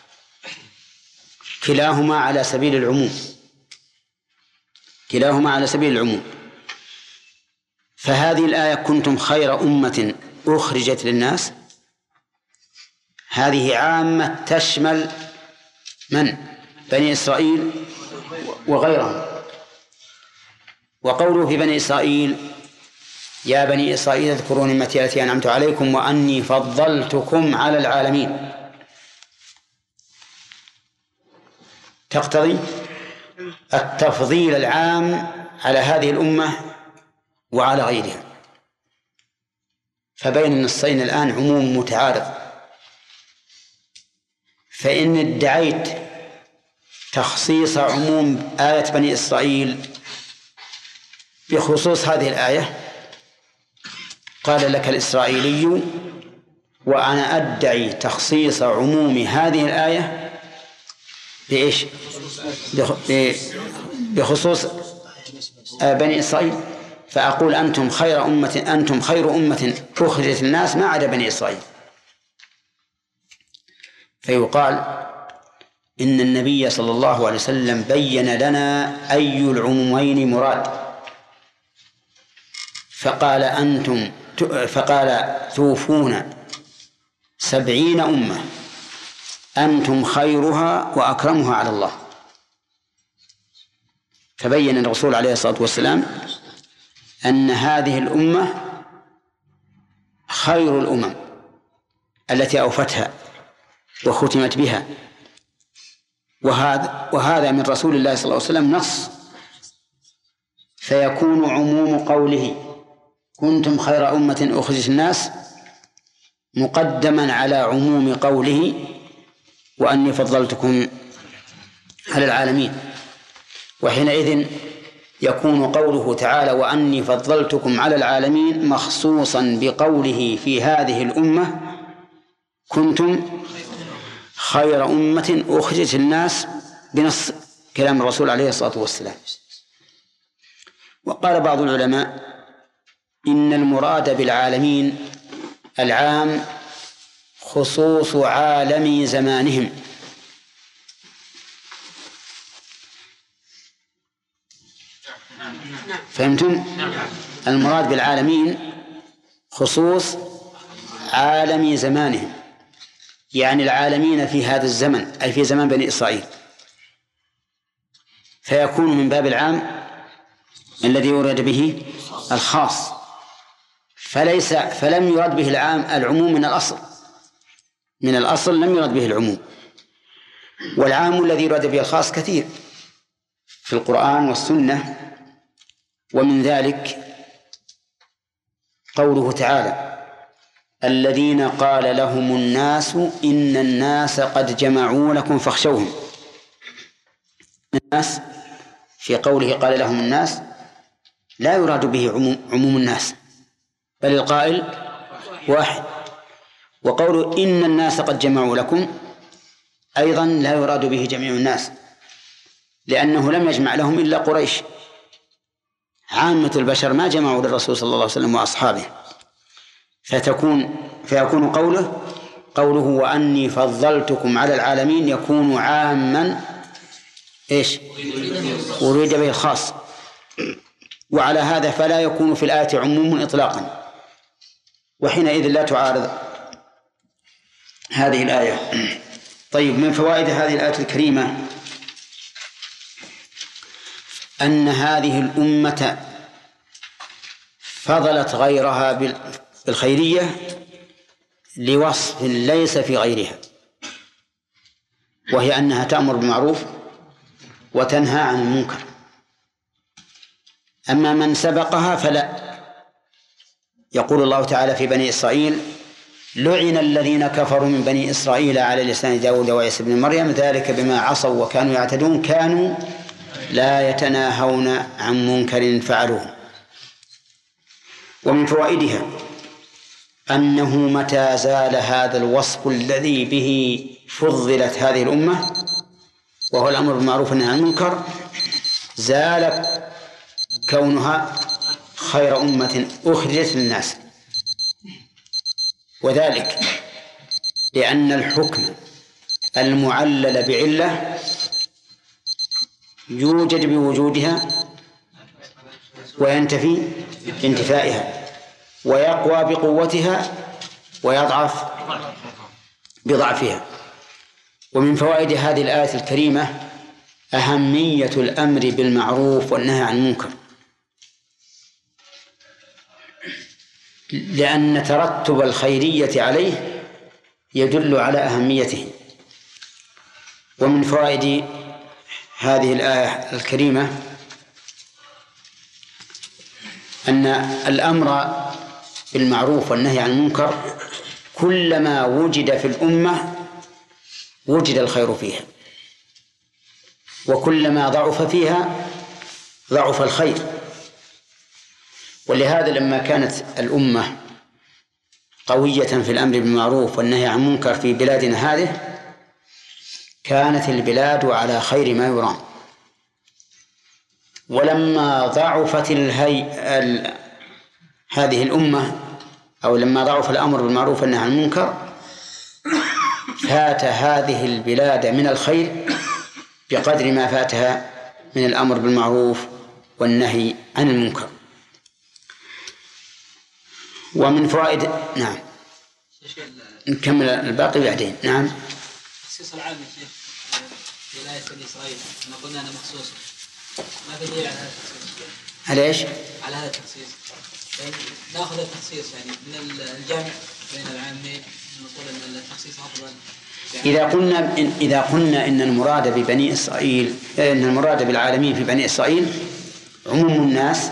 [SPEAKER 1] كلاهما على سبيل العموم، كلاهما على سبيل العموم. فهذه الآية كنتم خير أمة أخرجت للناس هذه عامة تشمل من؟ بني إسرائيل وغيرهم. وقوله في بني إسرائيل يا بني إسرائيل اذكروا نعمتي التي أنعمت عليكم وأني فضلتكم على العالمين تقتضي التفضيل العام على هذه الأمة وعلى غيرها. فبين النصين الآن عموم متعارض. فإن ادعيت تخصيص عموم آية بني إسرائيل بخصوص هذه الآية قال لك الإسرائيلي وأنا أدعي تخصيص عموم هذه الآية بإيش؟ بخصوص بني إسرائيل، فأقول أنتم خير أمة أخرجت الناس ما عدا بني إسرائيل. فيقال إن النبي صلى الله عليه وسلم بين لنا أي العمومين مراد، فقال توفون 70 أمة أنتم خيرها وأكرمها على الله. فبين الرسول عليه الصلاة والسلام أن هذه الأمة خير الأمم التي أوفتها وختمت بها، وهذا من رسول الله صلى الله عليه وسلم نص، فيكون عموم قوله كنتم خير أمة أخرجت الناس مقدما على عموم قوله وأني فضلتكم على العالمين. وحينئذ يكون قوله تعالى وأني فضلتكم على العالمين مخصوصا بقوله في هذه الأمة كنتم خير أمة أخرجت الناس بنص كلام الرسول عليه الصلاة والسلام. وقال بعض العلماء إن المراد بالعالمين العام خصوص عالم زمانهم، فهمتم؟ المراد بالعالمين خصوص عالم زمانهم، يعني العالمين في هذا الزمن أي في زمان بني إسرائيل، فيكون من باب العام الذي يراد به الخاص، فلم يراد به العموم من الأصل لم يراد به العموم. والعام الذي يراد به الخاص كثير في القرآن والسنة، ومن ذلك قوله تعالى الذين قال لهم الناس إن الناس قد جمعوا لكم فاخشوهم. الناس في قوله قال لهم الناس لا يراد به عموم الناس، بل القائل واحد. وقوله إن الناس قد جمعوا لكم أيضا لا يراد به جميع الناس، لأنه لم يجمع لهم إلا قريش، عامة البشر ما جمعوا للرسول صلى الله عليه وسلم وأصحابه، فيكون قوله وأني فضلتكم على العالمين يكون عاما إيش؟ أريد به الخاص. وعلى هذا فلا يكون في الآية عموم إطلاقا، وحينئذ لا تعارض هذه الآية. طيب، من فوائد هذه الآية الكريمة أن هذه الأمة فضلت غيرها بالخيرية لوصف ليس في غيرها، وهي أنها تأمر بالمعروف وتنهى عن المنكر. أما من سبقها فلا. يقول الله تعالى في بني إسرائيل لعن الذين كفروا من بني إسرائيل على لسان داود وعيسى بن مريم ذلك بما عصوا وكانوا يعتدون كانوا لا يتناهون عن منكر فعلوه. ومن فوائدها أنه متى زال هذا الوصف الذي به فضلت هذه الأمة وهو الأمر بالمعروف والنهي عن المنكر زال كونها خير أمة أخرجت للناس، وذلك لأن الحكم المعلل بعلة يوجد بوجودها وينتفي بانتفائها، ويقوى بقوتها ويضعف بضعفها. ومن فوائد هذه الآية الكريمة أهمية الأمر بالمعروف والنهي عن المنكر، لأن ترتب الخيرية عليه يدل على أهميته. ومن فوائد هذه الآية الكريمة أن الأمر بالمعروف والنهي عن المنكر كلما وجد في الأمة وجد الخير فيها، وكلما ضعف فيها ضعف الخير. ولهذا لما كانت الأمة قوية في الأمر بالمعروف والنهي عن المنكر في بلادنا هذه كانت البلاد على خير ما يرام، ولما ضعفت هذه الأمة، أو لما ضعف الأمر بالمعروف والنهي عن المنكر، فات هذه البلاد من الخير بقدر ما فاتها من الأمر بالمعروف والنهي عن المنكر. ومن فوائد نعم نكمل الباقي بعدين. نعم.
[SPEAKER 9] التخصيص العام يا شيخ في الآية بني إسرائيل ما قلنا أنا مخصوص، ما في دليل على هذا التخصيص؟
[SPEAKER 1] على إيش؟
[SPEAKER 9] على هذا التخصيص، يعني نأخذ التخصيص يعني من الجمع بين العامين، نقول أن التخصيص أفضل.
[SPEAKER 1] إذا قلنا إن المراد ببني إسرائيل، إن المراد بالعالمين في بني إسرائيل عموم الناس،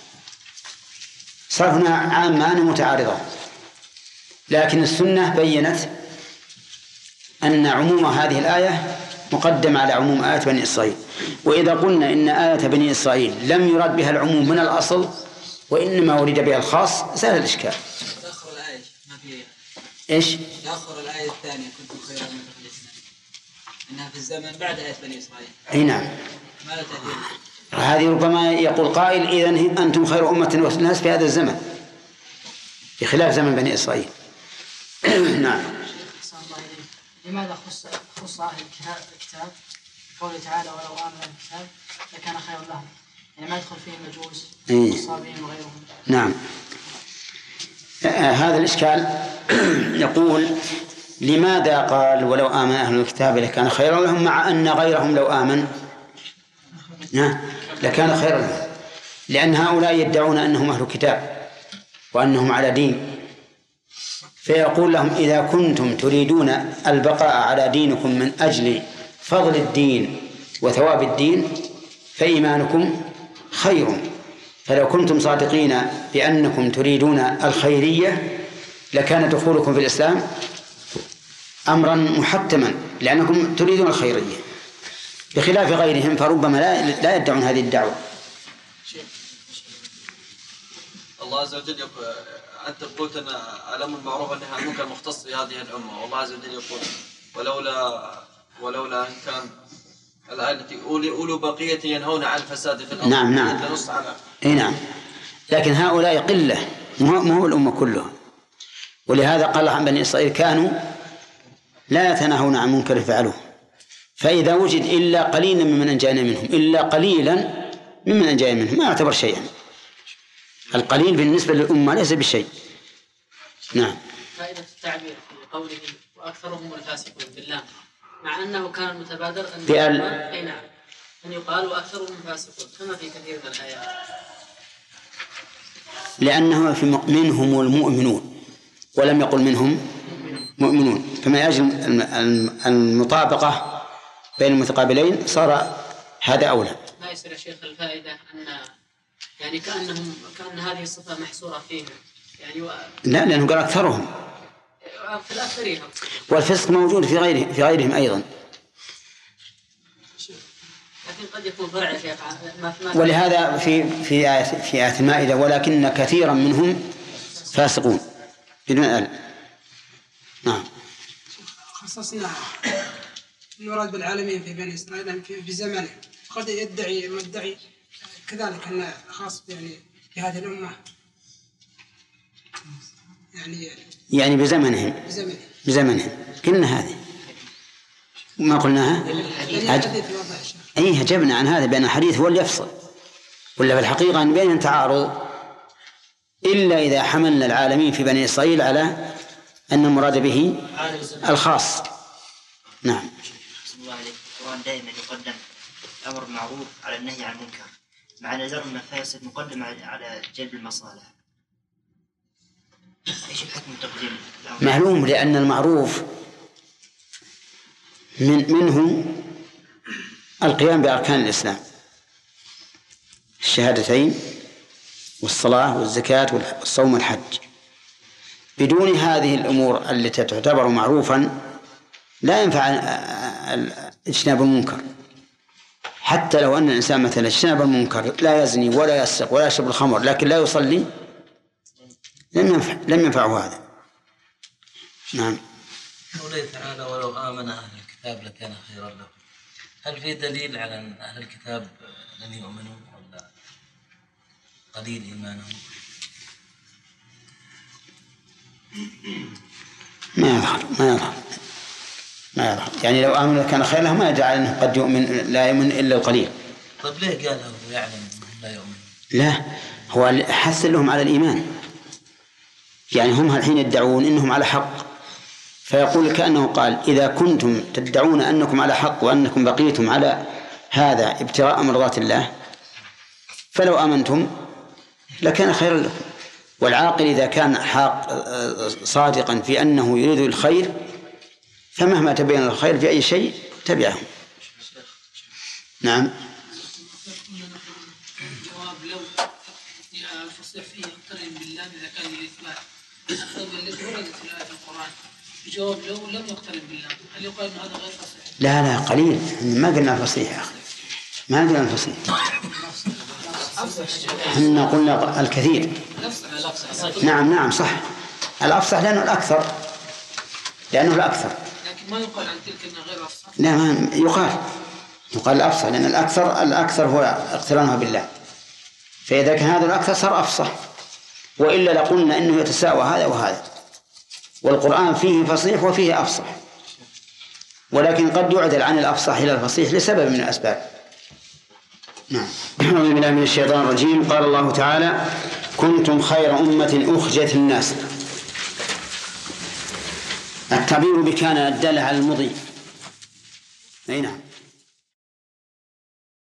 [SPEAKER 1] صار هنا عامان متعارضة، لكن السنة بيّنت أن عموم هذه الآية مقدم على عموم آية بني إسرائيل. وإذا قلنا إن آية بني إسرائيل لم يراد بها العموم من الأصل وإنما ورد بها الخاص، زال الإشكال.
[SPEAKER 9] تأخر الآية ما في
[SPEAKER 1] إيش؟
[SPEAKER 9] تأخر الآية الثانية كنتم خير أمة أخرجت إنها في الزمن بعد آية بني إسرائيل.
[SPEAKER 1] أي نعم.
[SPEAKER 9] ما لا تأثير.
[SPEAKER 1] هذه ربما يقول قائل إذن أنتم خير أمة وسط الناس في هذا الزمن بخلاف زمن بني إسرائيل. نعم.
[SPEAKER 11] لماذا خص أهل الكتاب قوله تعالى ولو آمن الكتاب لكان خيرا لهم، يعني ما يدخل فيه المجوس والصابين وغيرهم؟
[SPEAKER 1] نعم. هذا الإشكال يقول لماذا قال ولو آمن أهل الكتاب لكان خيرا لهم، مع أن غيرهم لو آمن لكان خيرا لهم، لأن هؤلاء يدعون أنهم أهل كتاب وأنهم على دين، فيقول لهم إذا كنتم تريدون البقاء على دينكم من أجل فضل الدين وثواب الدين فإيمانكم خير، فلو كنتم صادقين بأنكم تريدون الخيرية لكان دخولكم في الإسلام أمرا محتما، لأنكم تريدون الخيرية، بخلاف غيرهم فربما لا يدعون هذه الدعوة.
[SPEAKER 12] الله عز وجل يقول أنت قلت أن الأمر بالمعروف والنهي عن المنكر مختص بهذه الأمة، والله عز وجل يقول ولولا أن كان الآية التي أولو بقية ينهون عن الفساد في الأرض.
[SPEAKER 1] نعم. أي نعم. لكن هؤلاء قلة، ما هو الأمة كلها، ولهذا قال عن بني إسرائيل كانوا لا يتناهون عن منكر فعلوه، فإذا وجد إلا قليلا ممن أنجينا منهم، إلا قليلا ممن أنجينا منهم ما يعتبر شيئا. القليل بالنسبة للأمة ليس بشيء. نعم.
[SPEAKER 11] فائدة التعبير في قوله وأكثرهم الفاسقون بالله، مع أنه كان متبادر أن يقال وأكثرهم فاسقون كما في كثير من الآيات،
[SPEAKER 1] لأنه في منهم المؤمنون ولم يقل منهم مؤمنون، فما يجب المطابقة بين المتقابلين صار هذا أولى.
[SPEAKER 11] لا يصير شيخ الفائدة أن يعني كأن هذه الصفة محصورة فيهم يعني
[SPEAKER 1] لا، لأنه قال أكثرهم
[SPEAKER 11] في الآخرين،
[SPEAKER 1] والفسق موجود في غيرهم أيضا،
[SPEAKER 11] لكن قد يكون فرع يا شيخ.
[SPEAKER 1] ولهذا في آية المائدة ولكن كثيرا منهم فاسقون بدون أل. نعم.
[SPEAKER 13] خصصنا المراد بالعالمين في بني إسرائيل في زمنه، قد يدعي مدعي كذلك أنه خاص يعني بهذه الأمة
[SPEAKER 1] يعني بزمنهم كلنا هذه ما قلناها. جبنا عن هذا بأن الحديث هو اللي يفصل، ولا في الحقيقة أن بين تعارض إلا إذا حملنا العالمين في بني إسرائيل على أن المراد به الخاص. نعم.
[SPEAKER 14] القرآن دائما يقدم الأمر بالمعروف على النهي عن المنكر، مع نزار المفاسد مقدم على جلب المصالح. ايش الحكم تقديم؟
[SPEAKER 1] معلوم، لأن المعروف منه القيام بأركان الإسلام، الشهادتين والصلاة والزكاة والصوم والحج. بدون هذه الأمور التي تعتبر معروفا لا ينفع اجتناب المنكر، حتى لو أن الإنسان مثلا اجتنب المنكر لا يزني ولا يسرق ولا يشرب الخمر لكن لا يصلي لم ينفعه هذا. نعم.
[SPEAKER 12] قوله تعالى ولو آمن أهل الكتاب
[SPEAKER 15] الكتاب لكان خيرا لهم. هل في دليل على أن أهل الكتاب لن يؤمنوا ولا قليل إيمانهم؟
[SPEAKER 1] ما يظهر يعني لو آمنوا كان خير لهم، ما يجعل أنه قد يؤمن لا يؤمن إلا القليل.
[SPEAKER 15] طيب ليه قال هو يعلم لا يؤمن؟
[SPEAKER 1] لا، هو حث لهم على الإيمان، يعني هم الحين يدعون إنهم على حق، فيقول كأنه قال إذا كنتم تدعون أنكم على حق وأنكم بقيتم على هذا ابتغاء مرضات الله فلو آمنتم لكان خيرا لكم. والعاقل إذا كان صادقا في أنه يريد الخير فمهما تبين الخير في أي شيء تبعه. نعم.
[SPEAKER 11] جواب لو الفصيح فيه يقترن بالله إذا كان للإثبات التي وردت في آية القرآن، جواب لو لم يقترن بالله، هل يقال أن هذا غير فصيح؟
[SPEAKER 1] لا قليل، ما قلنا الفصيح يا أخي، ما قلنا الفصيح، إحنا قلنا الكثير. نعم صح، الأفصح لأنه الأكثر، لكن
[SPEAKER 11] ما يقال عن تلك أنها غير أفصح.
[SPEAKER 1] لا، ما يقال الأفصح، لأن الأكثر هو اقترانها بالله، فإذا كان هذا الأكثر صار أفصح، وإلا لقلنا إنه يتساوى هذا وهذا، والقرآن فيه فصيح وفيه أفصح، ولكن قد يعدل عن الأفصح إلى الفصيح لسبب من الأسباب. نعم. أعوذ بالله من الشيطان الرجيم. قال الله تعالى: كنتم خير أمة أخرجت الناس. التعبير بكان الدالة على المضي. أي نعم.